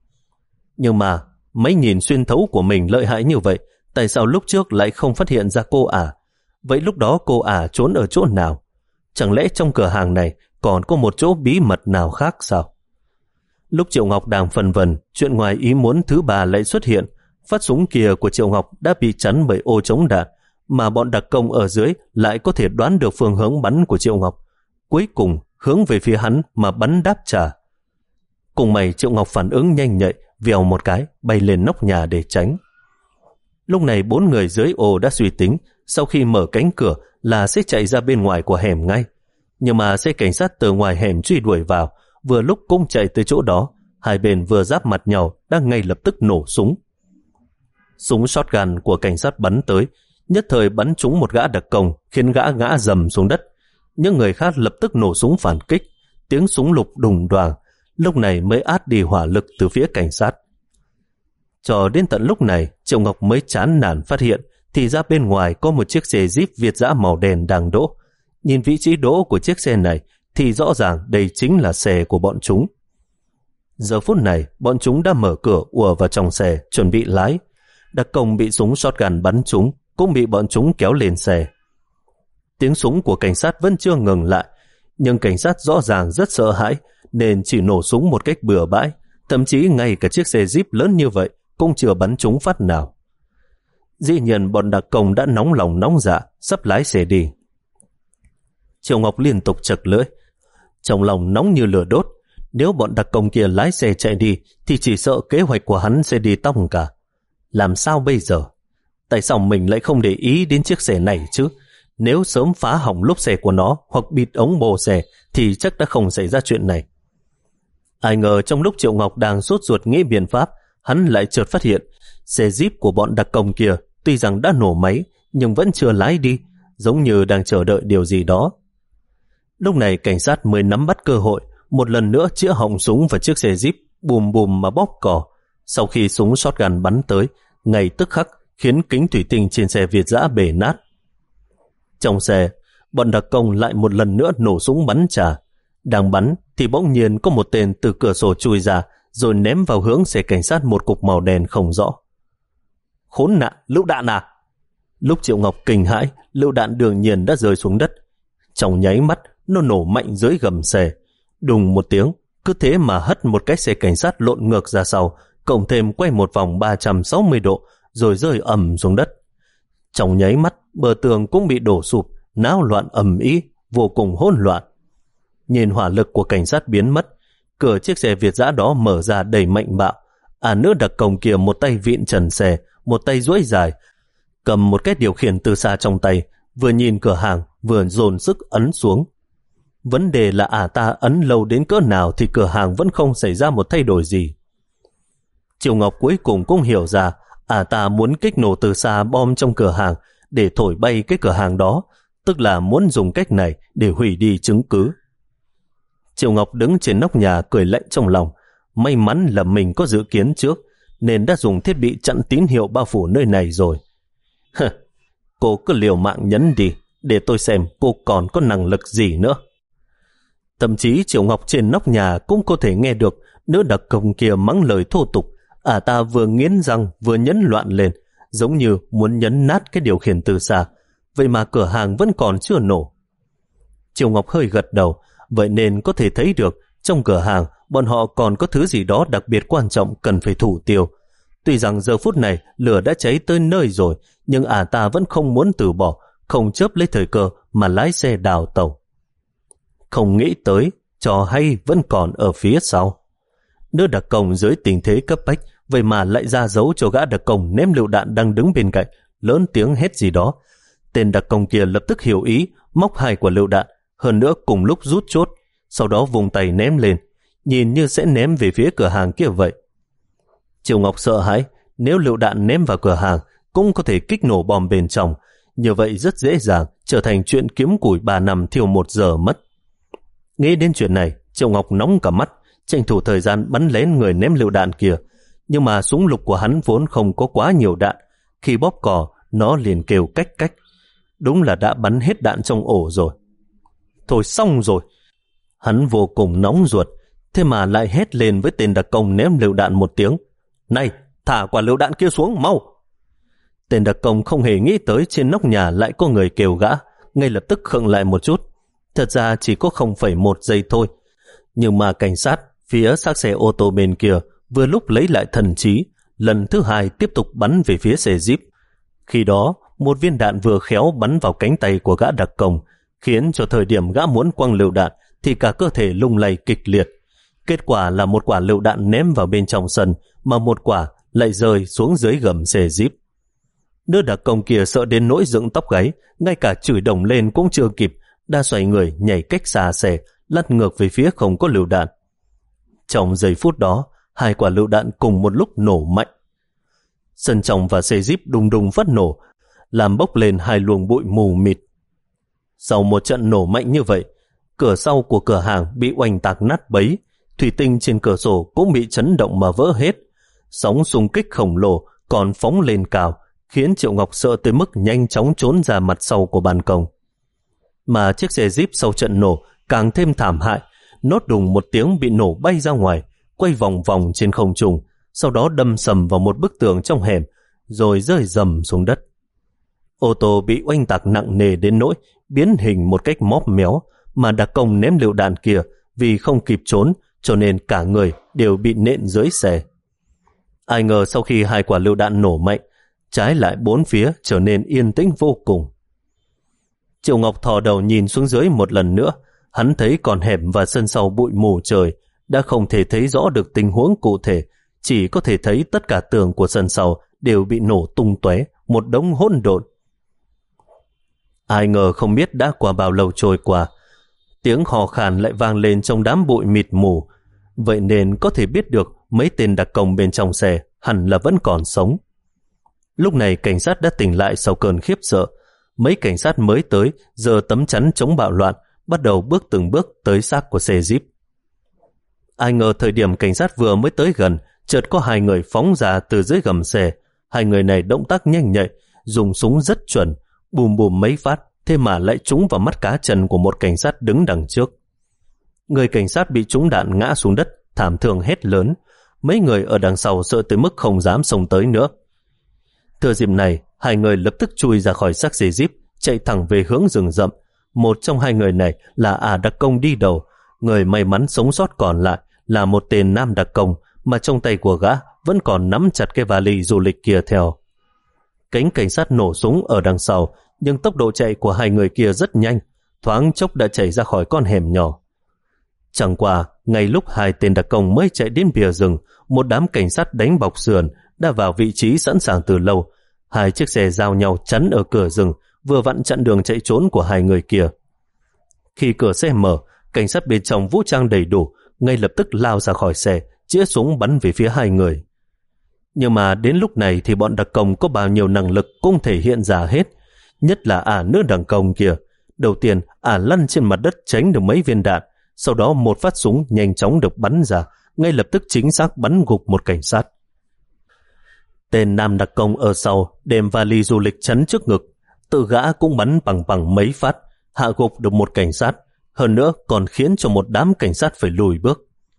Nhưng mà mấy nhìn xuyên thấu của mình lợi hại như vậy, tại sao lúc trước lại không phát hiện ra cô ả? Vậy lúc đó cô ả trốn ở chỗ nào? Chẳng lẽ trong cửa hàng này còn có một chỗ bí mật nào khác sao? Lúc Triệu Ngọc đang phân vân, chuyện ngoài ý muốn thứ ba lại xuất hiện. Phát súng kia của Triệu Ngọc đã bị chắn bởi ô chống đạn, mà bọn đặc công ở dưới lại có thể đoán được phương hướng bắn của Triệu Ngọc, cuối cùng hướng về phía hắn mà bắn đáp trả. Cùng mày Triệu Ngọc phản ứng nhanh nhạy, vèo một cái bay lên nóc nhà để tránh. Lúc này bốn người dưới ô đã suy tính sau khi mở cánh cửa là sẽ chạy ra bên ngoài của hẻm ngay, nhưng mà xe cảnh sát từ ngoài hẻm truy đuổi vào, vừa lúc cũng chạy tới chỗ đó, hai bên vừa giáp mặt nhau đang ngay lập tức nổ súng. Súng shotgun của cảnh sát bắn tới, nhất thời bắn trúng một gã đặc công, khiến gã ngã dầm xuống đất. Những người khác lập tức nổ súng phản kích, tiếng súng lục đùng đoàng, lúc này mới át đi hỏa lực từ phía cảnh sát. Cho đến tận lúc này, Triệu Ngọc mới chán nản phát hiện thì ra bên ngoài có một chiếc xe Jeep Việt dã màu đen đang đỗ. Nhìn vị trí đỗ của chiếc xe này thì rõ ràng đây chính là xe của bọn chúng. Giờ phút này, bọn chúng đã mở cửa ùa vào trong xe, chuẩn bị lái. Đặc công bị súng shotgun bắn trúng, cũng bị bọn chúng kéo lên xe. Tiếng súng của cảnh sát vẫn chưa ngừng lại, nhưng cảnh sát rõ ràng rất sợ hãi nên chỉ nổ súng một cách bừa bãi, thậm chí ngay cả chiếc xe Jeep lớn như vậy cũng chưa bắn trúng phát nào. Dĩ nhiên bọn đặc công đã nóng lòng nóng dạ, sắp lái xe đi. Triệu Ngọc liên tục chật lưỡi, trong lòng nóng như lửa đốt. Nếu bọn đặc công kia lái xe chạy đi thì chỉ sợ kế hoạch của hắn sẽ đi tong cả. Làm sao bây giờ? Tại sao mình lại không để ý đến chiếc xe này chứ? Nếu sớm phá hỏng lốp xe của nó hoặc bịt ống bô xe thì chắc đã không xảy ra chuyện này. Ai ngờ trong lúc Triệu Ngọc đang sốt ruột nghĩ biện pháp, hắn lại chợt phát hiện xe Jeep của bọn đặc công kia tuy rằng đã nổ máy nhưng vẫn chưa lái đi, giống như đang chờ đợi điều gì đó. Lúc này cảnh sát mới nắm bắt cơ hội, một lần nữa chĩa họng súng vào chiếc xe Jeep, bùm bùm mà bóp cò. Sau khi súng shotgun bắn tới, ngay tức khắc khiến kính thủy tinh trên xe Việt dã bể nát. Trong xe, bọn đặc công lại một lần nữa nổ súng bắn trả. Đang bắn thì bỗng nhiên có một tên từ cửa sổ chui ra rồi ném vào hướng xe cảnh sát một cục màu đen không rõ. Khốn nạn, lựu đạn à? Lúc Triệu Ngọc kinh hãi, lựu đạn đương nhiên đã rơi xuống đất. Trong nháy mắt, nó nổ mạnh dưới gầm xe. Đùng một tiếng, cứ thế mà hất một cái xe cảnh sát lộn ngược ra sau, cộng thêm quay một vòng ba trăm sáu mươi độ, rồi rơi ầm xuống đất. Trong nháy mắt, bờ tường cũng bị đổ sụp, náo loạn ầm ĩ, vô cùng hỗn loạn. Nhìn hỏa lực của cảnh sát biến mất, cửa chiếc xe Việt dã đó mở ra đầy mạnh bạo. À nữ đặc công kia một tay vịn trần xe, một tay duỗi dài, cầm một cái điều khiển từ xa trong tay, vừa nhìn cửa hàng vừa dồn sức ấn xuống. Vấn đề là ả ta ấn lâu đến cỡ nào thì cửa hàng vẫn không xảy ra một thay đổi gì. Triệu Ngọc cuối cùng cũng hiểu ra ả ta muốn kích nổ từ xa bom trong cửa hàng để thổi bay cái cửa hàng đó, tức là muốn dùng cách này để hủy đi chứng cứ. Triệu Ngọc đứng trên nóc nhà cười lạnh trong lòng. May mắn là mình có dự kiến trước nên đã dùng thiết bị chặn tín hiệu bao phủ nơi này rồi. Hừ, cô cứ liều mạng nhấn đi để tôi xem cô còn có năng lực gì nữa. Thậm chí Triệu Ngọc trên nóc nhà cũng có thể nghe được nữ đặc công kia mắng lời thô tục. Ả ta vừa nghiến răng vừa nhấn loạn lên, giống như muốn nhấn nát cái điều khiển từ xa. Vậy mà cửa hàng vẫn còn chưa nổ. Triệu Ngọc hơi gật đầu, vậy nên có thể thấy được trong cửa hàng bọn họ còn có thứ gì đó đặc biệt quan trọng cần phải thủ tiêu. Tuy rằng giờ phút này lửa đã cháy tới nơi rồi, nhưng ả ta vẫn không muốn từ bỏ, không chớp lấy thời cơ mà lái xe đào tàu. Không nghĩ tới, trò hay vẫn còn ở phía sau. Nữ đặc công dưới tình thế cấp bách, vậy mà lại ra dấu cho gã đặc công ném lựu đạn đang đứng bên cạnh, lớn tiếng hét gì đó. Tên đặc công kia lập tức hiểu ý, móc hai quả lựu đạn, hơn nữa cùng lúc rút chốt, sau đó vùng tay ném lên, nhìn như sẽ ném về phía cửa hàng kia vậy. Triệu Ngọc sợ hãi, nếu lựu đạn ném vào cửa hàng cũng có thể kích nổ bom bên trong, như vậy rất dễ dàng trở thành chuyện kiếm củi ba năm thiêu một giờ mất. Nghĩ đến chuyện này, Triệu Ngọc nóng cả mắt, tranh thủ thời gian bắn lén người ném lựu đạn kia. Nhưng mà súng lục của hắn vốn không có quá nhiều đạn, khi bóp cò nó liền kêu cách cách. Đúng là đã bắn hết đạn trong ổ rồi. Thôi xong rồi. Hắn vô cùng nóng ruột, thế mà lại hét lên với tên đặc công ném lựu đạn một tiếng. Này, thả quả lựu đạn kia xuống, mau! Tên đặc công không hề nghĩ tới trên nóc nhà lại có người kêu gã, ngay lập tức khựng lại một chút. Thật ra chỉ có không phẩy một giây thôi. Nhưng mà cảnh sát phía xác xe ô tô bên kia vừa lúc lấy lại thần trí, lần thứ hai tiếp tục bắn về phía xe Jeep. Khi đó, một viên đạn vừa khéo bắn vào cánh tay của gã đặc công, khiến cho thời điểm gã muốn quăng lựu đạn thì cả cơ thể lung lay kịch liệt. Kết quả là một quả lựu đạn ném vào bên trong sân, mà một quả lại rơi xuống dưới gầm xe Jeep. Nữ đặc công kia sợ đến nỗi dựng tóc gáy, ngay cả chửi đồng lên cũng chưa kịp, đã xoay người nhảy cách xa xe, lăn ngược về phía không có lựu đạn. Trong giây phút đó, hai quả lựu đạn cùng một lúc nổ mạnh. Sân trong và xe Jeep đùng đùng phát nổ, làm bốc lên hai luồng bụi mù mịt. Sau một trận nổ mạnh như vậy, cửa sau của cửa hàng bị oanh tạc nát bấy, thủy tinh trên cửa sổ cũng bị chấn động mà vỡ hết. Sóng xung kích khổng lồ còn phóng lên cao, khiến Triệu Ngọc sợ tới mức nhanh chóng trốn ra mặt sau của ban công. Mà chiếc xe Jeep sau trận nổ càng thêm thảm hại, nốt đùng một tiếng bị nổ bay ra ngoài, quay vòng vòng trên không trung, sau đó đâm sầm vào một bức tường trong hẻm, rồi rơi rầm xuống đất. Ô tô bị oanh tạc nặng nề đến nỗi biến hình một cách móp méo, mà đặc công ném lựu đạn kia vì không kịp trốn cho nên cả người đều bị nện dưới xe. Ai ngờ sau khi hai quả lựu đạn nổ mạnh, trái lại bốn phía trở nên yên tĩnh vô cùng. Triệu Ngọc thò đầu nhìn xuống dưới một lần nữa, hắn thấy còn hẻm và sân sau bụi mù trời, đã không thể thấy rõ được tình huống cụ thể, chỉ có thể thấy tất cả tường của sân sau đều bị nổ tung tóe, một đống hỗn độn. Ai ngờ không biết đã qua bao lâu trôi qua, tiếng hò khàn lại vang lên trong đám bụi mịt mù, vậy nên có thể biết được mấy tên đặc công bên trong xe hẳn là vẫn còn sống. Lúc này cảnh sát đã tỉnh lại sau cơn khiếp sợ. Mấy cảnh sát mới tới giơ tấm chắn chống bạo loạn, bắt đầu bước từng bước tới xác của xe Jeep. Ai ngờ thời điểm cảnh sát vừa mới tới gần, chợt có hai người phóng ra từ dưới gầm xe. Hai người này động tác nhanh nhạy, dùng súng rất chuẩn, bùm bùm mấy phát, thế mà lại trúng vào mắt cá chân của một cảnh sát đứng đằng trước. Người cảnh sát bị trúng đạn ngã xuống đất, thảm thương hét lớn. Mấy người ở đằng sau sợ tới mức không dám xông tới nữa. Thừa dịp này, hai người lập tức chui ra khỏi xác xe Jeep, chạy thẳng về hướng rừng rậm. Một trong hai người này là Ả đặc công đi đầu. Người may mắn sống sót còn lại là một tên nam đặc công, mà trong tay của gã vẫn còn nắm chặt cái vali du lịch kia theo. Cánh cảnh sát nổ súng ở đằng sau, nhưng tốc độ chạy của hai người kia rất nhanh, thoáng chốc đã chạy ra khỏi con hẻm nhỏ. Chẳng qua, ngay lúc hai tên đặc công mới chạy đến bìa rừng, một đám cảnh sát đánh bọc sườn đã vào vị trí sẵn sàng từ lâu. Hai chiếc xe giao nhau chắn ở cửa rừng, vừa vặn chặn đường chạy trốn của hai người kia. Khi cửa xe mở, cảnh sát bên trong vũ trang đầy đủ, ngay lập tức lao ra khỏi xe, chĩa súng bắn về phía hai người. Nhưng mà đến lúc này thì bọn đặc công có bao nhiêu năng lực cũng thể hiện ra hết, nhất là ả nữ đặc công kia. Đầu tiên, ả lăn trên mặt đất tránh được mấy viên đạn, sau đó một phát súng nhanh chóng được bắn ra, ngay lập tức chính xác bắn gục một cảnh sát. Tên nam đặc công ở sau đem vali du lịch chắn trước ngực, tự gã cũng bắn bằng bằng mấy phát, hạ gục được một cảnh sát, hơn nữa còn khiến cho một đám cảnh sát phải lùi bước.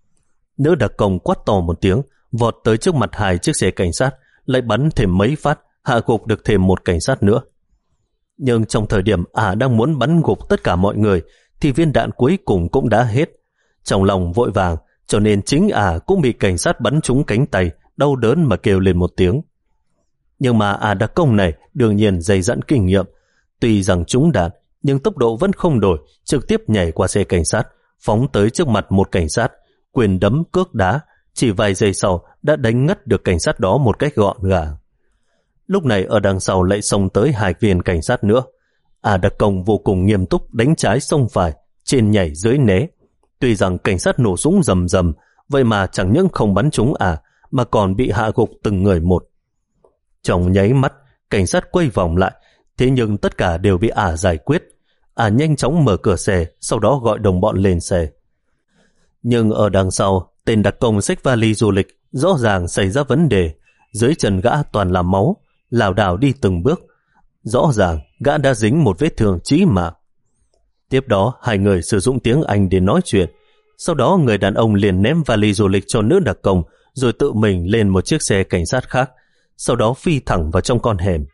Nữ đặc công quát to một tiếng, vọt tới trước mặt hai chiếc xe cảnh sát, lại bắn thêm mấy phát, hạ gục được thêm một cảnh sát nữa. Nhưng trong thời điểm ả đang muốn bắn gục tất cả mọi người thì viên đạn cuối cùng cũng đã hết. Trong lòng vội vàng, cho nên chính ả cũng bị cảnh sát bắn trúng cánh tay, đau đớn mà kêu lên một tiếng. Nhưng mà ả đặc công này đương nhiên dày dặn kinh nghiệm, tuy rằng trúng đạn nhưng tốc độ vẫn không đổi, trực tiếp nhảy qua xe cảnh sát, phóng tới trước mặt một cảnh sát, quyền đấm cước đá, chỉ vài giây sau đã đánh ngất được cảnh sát đó một cách gọn gàng. Lúc này ở đằng sau lại xông tới hai viên cảnh sát nữa. Ả đặc công vô cùng nghiêm túc đánh trái xông phải, trên nhảy dưới né. Tuy rằng cảnh sát nổ súng rầm rầm, vậy mà chẳng những không bắn trúng ả mà còn bị hạ gục từng người một. Trong nháy mắt, cảnh sát quay vòng lại, thế nhưng tất cả đều bị ả giải quyết. Ả nhanh chóng mở cửa xe, sau đó gọi đồng bọn lên xe. Nhưng ở đằng sau, tên đặc công xách vali du lịch rõ ràng xảy ra vấn đề, dưới chân gã toàn là máu, lảo đảo đi từng bước. Rõ ràng gã đã dính một vết thương chí mạng. Tiếp đó hai người sử dụng tiếng Anh để nói chuyện. Sau đó người đàn ông liền ném vali du lịch cho nữ đặc công, rồi tự mình lên một chiếc xe cảnh sát khác, sau đó phi thẳng vào trong con hẻm.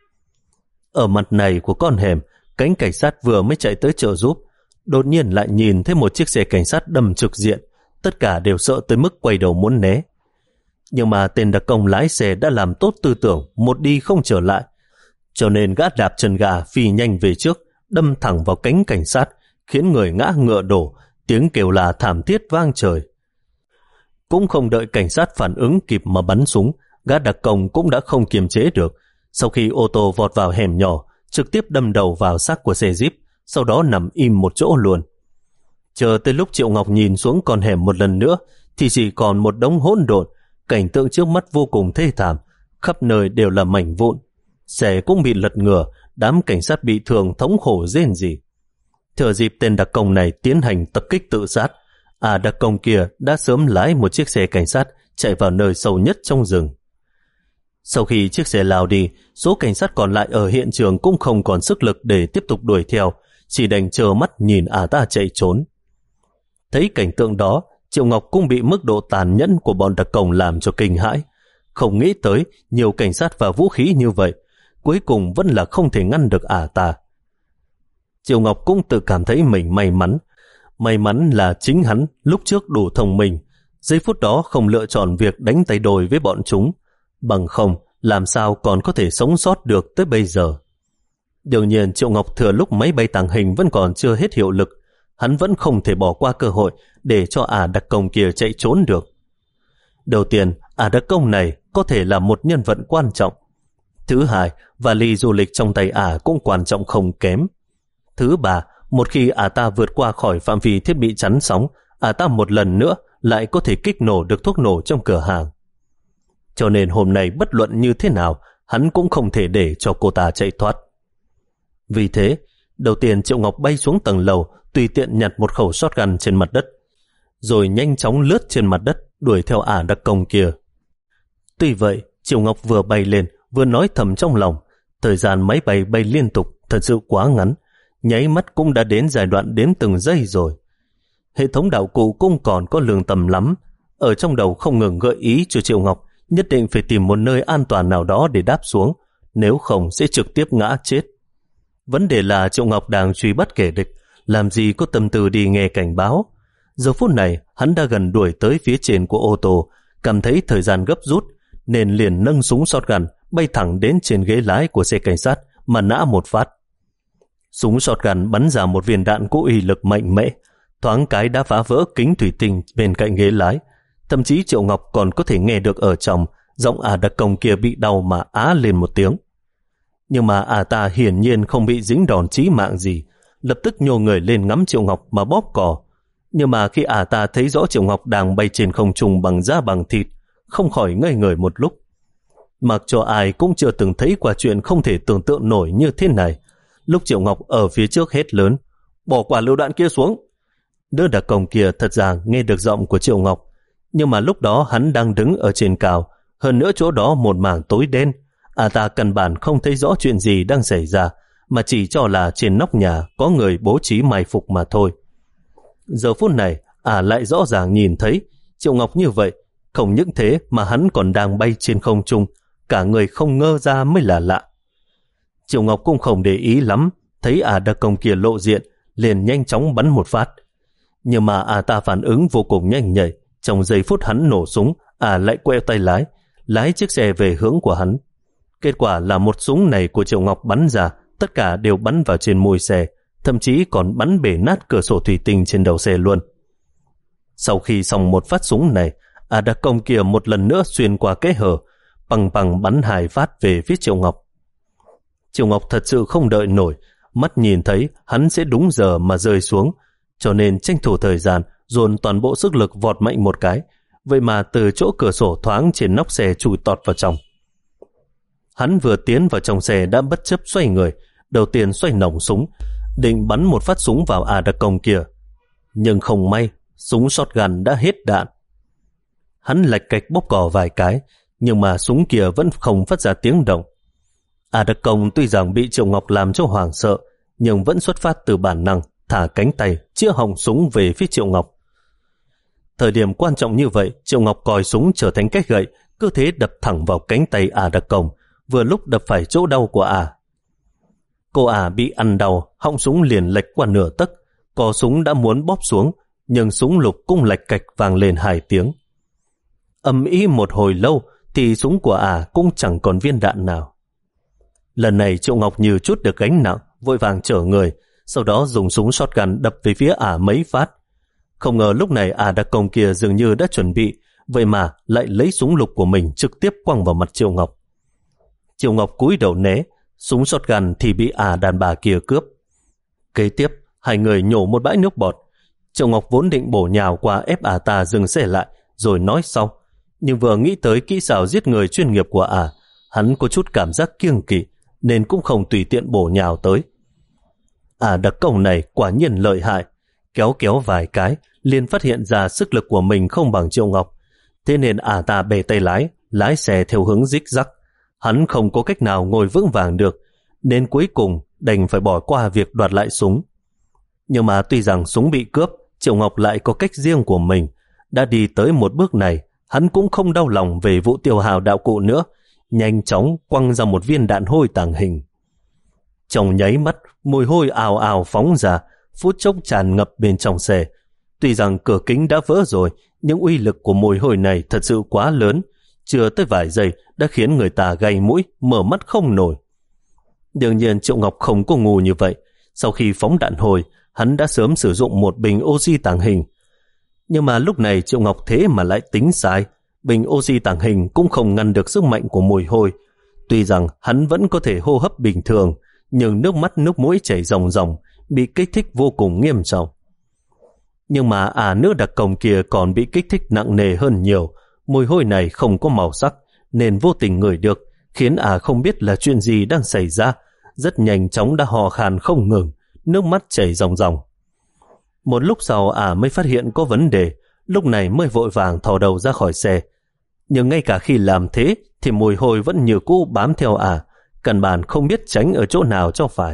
Ở mặt này của con hẻm, cánh cảnh sát vừa mới chạy tới trợ giúp, đột nhiên lại nhìn thấy một chiếc xe cảnh sát đâm trực diện. Tất cả đều sợ tới mức quay đầu muốn né. Nhưng mà tên đặc công lái xe đã làm tốt tư tưởng một đi không trở lại, cho nên gã đạp chân gà phi nhanh về trước, đâm thẳng vào cánh cảnh sát, khiến người ngã ngựa đổ, tiếng kêu là thảm thiết vang trời. Cũng không đợi cảnh sát phản ứng kịp mà bắn súng, gã đặc công cũng đã không kiềm chế được. Sau khi ô tô vọt vào hẻm nhỏ, trực tiếp đâm đầu vào xác của xe Jeep, sau đó nằm im một chỗ luôn. Chờ tới lúc Triệu Ngọc nhìn xuống con hẻm một lần nữa thì chỉ còn một đống hỗn độn, cảnh tượng trước mắt vô cùng thê thảm, khắp nơi đều là mảnh vụn. Xe cũng bị lật ngửa, đám cảnh sát bị thương thống khổ rên rỉ. Thừa dịp tên đặc công này tiến hành tập kích tự sát, à đặc công kia đã sớm lái một chiếc xe cảnh sát chạy vào nơi sâu nhất trong rừng. Sau khi chiếc xe lao đi, số cảnh sát còn lại ở hiện trường cũng không còn sức lực để tiếp tục đuổi theo, chỉ đành trơ mắt nhìn à ta chạy trốn. Thấy cảnh tượng đó, Triệu Ngọc cũng bị mức độ tàn nhẫn của bọn đặc công làm cho kinh hãi. Không nghĩ tới nhiều cảnh sát và vũ khí như vậy, cuối cùng vẫn là không thể ngăn được ả ta. Triệu Ngọc cũng tự cảm thấy mình may mắn. May mắn là chính hắn lúc trước đủ thông minh, giây phút đó không lựa chọn việc đánh tay đôi với bọn chúng. Bằng không, làm sao còn có thể sống sót được tới bây giờ. Đương nhiên Triệu Ngọc thừa lúc máy bay tàng hình vẫn còn chưa hết hiệu lực, hắn vẫn không thể bỏ qua cơ hội để cho ả đặc công kia chạy trốn được. Đầu tiên, ả đặc công này có thể là một nhân vật quan trọng. Thứ hai, vali du lịch trong tay ả cũng quan trọng không kém. Thứ ba, một khi ả ta vượt qua khỏi phạm vi thiết bị chắn sóng, ả ta một lần nữa lại có thể kích nổ được thuốc nổ trong cửa hàng. Cho nên hôm nay bất luận như thế nào, hắn cũng không thể để cho cô ta chạy thoát. Vì thế, đầu tiên Triệu Ngọc bay xuống tầng lầu, tùy tiện nhặt một khẩu shotgun trên mặt đất, rồi nhanh chóng lướt trên mặt đất đuổi theo ả đặc công kia. Tuy vậy, Triệu Ngọc vừa bay lên vừa nói thầm trong lòng, thời gian máy bay bay liên tục thật sự quá ngắn, nháy mắt cũng đã đến giai đoạn đếm từng giây rồi. Hệ thống đạo cụ cũng còn có lương tâm lắm, ở trong đầu không ngừng gợi ý cho Triệu Ngọc nhất định phải tìm một nơi an toàn nào đó để đáp xuống, nếu không sẽ trực tiếp ngã chết. Vấn đề là Triệu Ngọc đang truy bắt kẻ địch, làm gì có tâm tư đi nghe cảnh báo. Giờ phút này hắn đã gần đuổi tới phía trên của ô tô, cảm thấy thời gian gấp rút nên liền nâng súng shotgun bay thẳng đến trên ghế lái của xe cảnh sát mà nã một phát. Súng shotgun bắn ra một viên đạn có uy lực mạnh mẽ, thoáng cái đã phá vỡ kính thủy tinh bên cạnh ghế lái. Thậm chí Triệu Ngọc còn có thể nghe được ở trong giọng ả đặc công kia bị đau mà á lên một tiếng. Nhưng mà ả ta hiển nhiên không bị dính đòn chí mạng gì, lập tức nhô người lên ngắm Triệu Ngọc mà bóp cò. Nhưng mà khi ả ta thấy rõ Triệu Ngọc đang bay trên không trung bằng da bằng thịt, không khỏi ngây người một lúc. Mặc cho ai cũng chưa từng thấy qua chuyện không thể tưởng tượng nổi như thế này. Lúc Triệu Ngọc ở phía trước hét lớn, bỏ quả lựu đạn kia xuống. Đứa đặc công kia thật ra nghe được giọng của Triệu Ngọc, nhưng mà lúc đó hắn đang đứng ở trên cao, hơn nữa chỗ đó một mảng tối đen. À ta căn bản không thấy rõ chuyện gì đang xảy ra, mà chỉ cho là trên nóc nhà có người bố trí mai phục mà thôi. Giờ phút này, à lại rõ ràng nhìn thấy Triệu Ngọc như vậy. Không những thế mà hắn còn đang bay trên không trung, cả người không ngơ ra mới là lạ. Triệu Ngọc cũng không để ý lắm, thấy à đặc công kia lộ diện, liền nhanh chóng bắn một phát. Nhưng mà à ta phản ứng vô cùng nhanh nhạy, trong giây phút hắn nổ súng, à lại quẹo tay lái, lái chiếc xe về hướng của hắn. Kết quả là một súng này của Triệu Ngọc bắn ra, tất cả đều bắn vào trên môi xe, thậm chí còn bắn bể nát cửa sổ thủy tinh trên đầu xe luôn. Sau khi xong một phát súng này, à đặc công kia một lần nữa xuyên qua kẽ hở, bằng bằng bắn hai phát về phía Triệu Ngọc. Triệu Ngọc thật sự không đợi nổi, mắt nhìn thấy hắn sẽ đúng giờ mà rơi xuống, cho nên tranh thủ thời gian dồn toàn bộ sức lực vọt mạnh một cái, vậy mà từ chỗ cửa sổ thoáng trên nóc xe chui tọt vào trong. Hắn vừa tiến vào trong xe đã bất chấp xoay người, đầu tiên xoay nòng súng, định bắn một phát súng vào à đặc công kia. Nhưng không may, súng shotgun đã hết đạn. Hắn lạch cạch bóp cò vài cái, nhưng mà súng kia vẫn không phát ra tiếng động. À đặc công tuy rằng bị Triệu Ngọc làm cho hoảng sợ, nhưng vẫn xuất phát từ bản năng, thả cánh tay, chĩa họng súng về phía Triệu Ngọc. Thời điểm quan trọng như vậy, Triệu Ngọc coi súng trở thành cái gậy, cứ thế đập thẳng vào cánh tay à đặc công, vừa lúc đập phải chỗ đau của à. Cô à bị ăn đau, họng súng liền lệch qua nửa tấc, cò súng đã muốn bóp xuống, nhưng súng lục cũng lạch cạch vang lên hai tiếng. Ầm ĩ một hồi lâu thì súng của à cũng chẳng còn viên đạn nào. Lần này Triệu Ngọc như chút được gánh nặng, vội vàng chở người, sau đó dùng súng shotgun đập về phía ả mấy phát. Không ngờ lúc này ả đặc công kia dường như đã chuẩn bị, vậy mà lại lấy súng lục của mình trực tiếp quăng vào mặt Triệu Ngọc. Triệu Ngọc cúi đầu né, súng shotgun thì bị ả đàn bà kia cướp. Kế tiếp, hai người nhổ một bãi nước bọt. Triệu Ngọc vốn định bổ nhào qua ép ả ta dừng xe lại, rồi nói sau. Nhưng vừa nghĩ tới kỹ xảo giết người chuyên nghiệp của ả, hắn có chút cảm giác kiêng kỵ, nên cũng không tùy tiện bổ nhào tới. Ả đặc công này quả nhiên lợi hại, kéo kéo vài cái, liền phát hiện ra sức lực của mình không bằng Triệu Ngọc. Thế nên ả ta bề tay lái, lái xe theo hướng rích rắc. Hắn không có cách nào ngồi vững vàng được, nên cuối cùng đành phải bỏ qua việc đoạt lại súng. Nhưng mà tuy rằng súng bị cướp, Triệu Ngọc lại có cách riêng của mình. Đã đi tới một bước này, hắn cũng không đau lòng về vụ tiêu hao đạo cụ nữa, nhanh chóng quăng ra một viên đạn hôi tàng hình. Trong nháy mắt, mùi hôi ào ào phóng ra, phút chốc tràn ngập bên trong xe. Tuy rằng cửa kính đã vỡ rồi, nhưng uy lực của mùi hôi này thật sự quá lớn, chưa tới vài giây đã khiến người ta gay mũi, mở mắt không nổi. Đương nhiên Triệu Ngọc không có ngu như vậy. Sau khi phóng đạn hôi, hắn đã sớm sử dụng một bình oxy tàng hình. Nhưng mà lúc này Triệu Ngọc thế mà lại tính sai. Bình oxy tàng hình cũng không ngăn được sức mạnh của mùi hôi. Tuy rằng hắn vẫn có thể hô hấp bình thường, nhưng nước mắt nước mũi chảy ròng ròng, bị kích thích vô cùng nghiêm trọng. Nhưng mà à nữ đặc công kia còn bị kích thích nặng nề hơn nhiều. Mùi hôi này không có màu sắc, nên vô tình ngửi được, khiến à không biết là chuyện gì đang xảy ra. Rất nhanh chóng đã hò khan không ngừng, nước mắt chảy ròng ròng. Một lúc sau à mới phát hiện có vấn đề, lúc này mới vội vàng thò đầu ra khỏi xe. Nhưng ngay cả khi làm thế thì mùi hôi vẫn như cũ bám theo à, căn bản không biết tránh ở chỗ nào cho phải.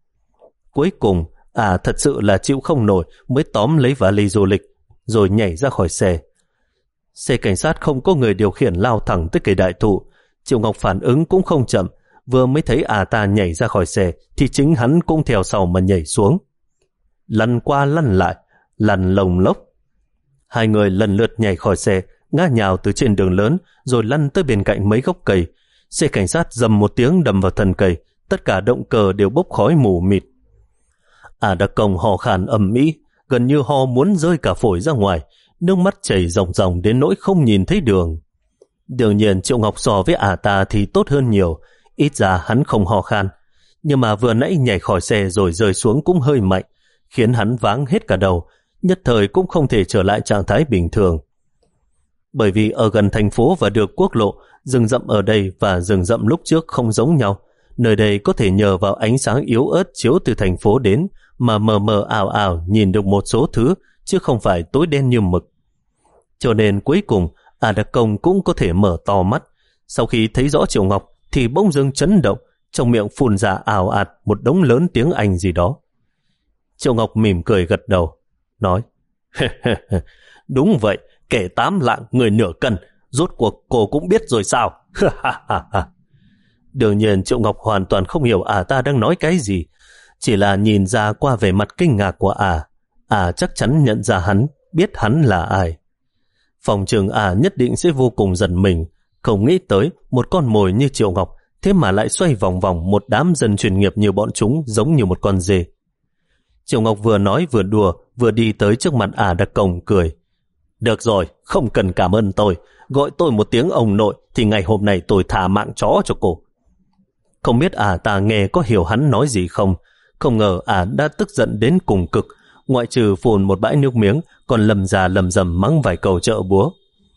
Cuối cùng à thật sự là chịu không nổi, mới tóm lấy vali du lịch rồi nhảy ra khỏi xe. Xe cảnh sát không có người điều khiển lao thẳng tới cây đại thụ. Triệu Ngọc phản ứng cũng không chậm, vừa mới thấy à ta nhảy ra khỏi xe thì chính hắn cũng theo sau mà nhảy xuống. Lăn qua lăn lại, lăn lồng lốc. Hai người lần lượt nhảy khỏi xe, ngã nhào từ trên đường lớn, rồi lăn tới bên cạnh mấy gốc cây. Xe cảnh sát dầm một tiếng đâm vào thân cây, tất cả động cơ đều bốc khói mù mịt. À đặc công hò khan ầm ĩ, gần như ho muốn rơi cả phổi ra ngoài, nước mắt chảy ròng ròng đến nỗi không nhìn thấy đường. Đương nhiên Triệu Ngọc so với ả ta thì tốt hơn nhiều, ít ra hắn không ho khan. Nhưng mà vừa nãy nhảy khỏi xe rồi rơi xuống cũng hơi mạnh, khiến hắn váng hết cả đầu, nhất thời cũng không thể trở lại trạng thái bình thường. Bởi vì ở gần thành phố và được quốc lộ, rừng rậm ở đây và rừng rậm lúc trước không giống nhau. Nơi đây có thể nhờ vào ánh sáng yếu ớt chiếu từ thành phố đến mà mờ mờ ảo ảo nhìn được một số thứ, chứ không phải tối đen như mực. Cho nên cuối cùng ả đặc công cũng có thể mở to mắt. Sau khi thấy rõ Triệu Ngọc thì bỗng dưng chấn động, trong miệng phun ra ào ạt một đống lớn tiếng Anh gì đó. Triệu Ngọc mỉm cười gật đầu, nói: đúng vậy, kẻ tám lạng người nửa cân, rốt cuộc cô cũng biết rồi sao? Đương nhiên Triệu Ngọc hoàn toàn không hiểu ả ta đang nói cái gì, chỉ là nhìn ra qua vẻ mặt kinh ngạc của ả, ả chắc chắn nhận ra hắn, biết hắn là ai. Phòng trường ả nhất định sẽ vô cùng giận mình, không nghĩ tới một con mồi như Triệu Ngọc thế mà lại xoay vòng vòng một đám dân chuyên nghiệp như bọn chúng, giống như một con dê. Triệu Ngọc vừa nói vừa đùa, vừa đi tới trước mặt ả đặc công cười: được rồi, không cần cảm ơn tôi, gọi tôi một tiếng ông nội thì ngày hôm nay tôi thả mạng chó cho cô. Không biết ả ta nghe có hiểu hắn nói gì không, không ngờ ả đã tức giận đến cùng cực, ngoại trừ phun một bãi nước miếng còn lầm già lầm rầm mắng vài câu trợ búa.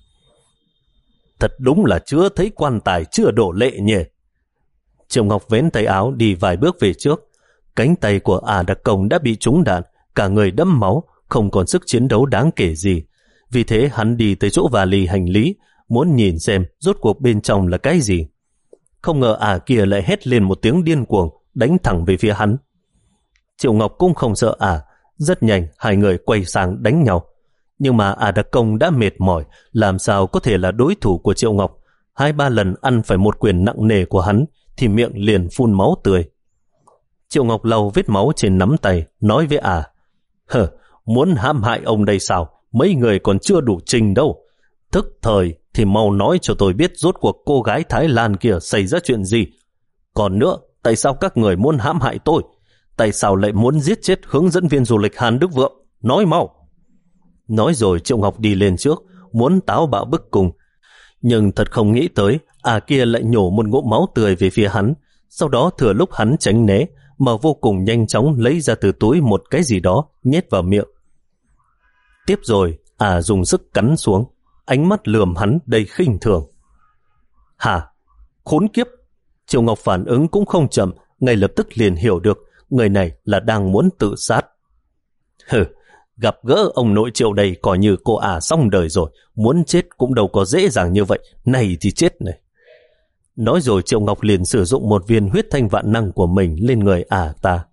Thật đúng là chưa thấy quan tài chưa đổ lệ nhỉ. Triệu Ngọc vén tay áo đi vài bước về trước, cánh tay của ả đặc công đã bị trúng đạn, cả người đẫm máu, không còn sức chiến đấu đáng kể gì. Vì thế hắn đi tới chỗ vali hành lý, muốn nhìn xem rốt cuộc bên trong là cái gì. Không ngờ ả kia lại hét lên một tiếng điên cuồng, đánh thẳng về phía hắn. Triệu Ngọc cũng không sợ ả, rất nhanh hai người quay sang đánh nhau. Nhưng mà ả đặc công đã mệt mỏi, làm sao có thể là đối thủ của Triệu Ngọc. Hai ba lần ăn phải một quyền nặng nề của hắn thì miệng liền phun máu tươi. Triệu Ngọc lau vết máu trên nắm tay, nói với ả: hờ, muốn hãm hại ông đây sao? Mấy người còn chưa đủ trình đâu. Thức thời thì mau nói cho tôi biết rốt cuộc cô gái Thái Lan kia xảy ra chuyện gì. Còn nữa, tại sao các người muốn hãm hại tôi? Tại sao lại muốn giết chết hướng dẫn viên du lịch Hàn Đức Vượng? Nói mau. Nói rồi Triệu Ngọc đi lên trước, muốn táo bạo bức cùng. Nhưng thật không nghĩ tới, à kia lại nhổ một ngụm máu tươi về phía hắn. Sau đó thừa lúc hắn tránh né, mà vô cùng nhanh chóng lấy ra từ túi một cái gì đó, nhét vào miệng. Tiếp rồi, à dùng sức cắn xuống, ánh mắt lườm hắn đầy khinh thường. Hả? Khốn kiếp! Triệu Ngọc phản ứng cũng không chậm, ngay lập tức liền hiểu được người này là đang muốn tự sát. Hừ, gặp gỡ ông nội Triệu đây coi như cô ả xong đời rồi, muốn chết cũng đâu có dễ dàng như vậy, này thì chết này. Nói rồi Triệu Ngọc liền sử dụng một viên huyết thanh vạn năng của mình lên người ả ta.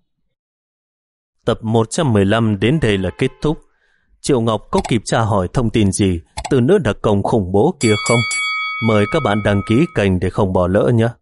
Tập một trăm mười lăm đến đây là kết thúc. Triệu Ngọc có kịp tra hỏi thông tin gì từ nữ đặc công khủng bố kia không? Mời các bạn đăng ký kênh để không bỏ lỡ nhé.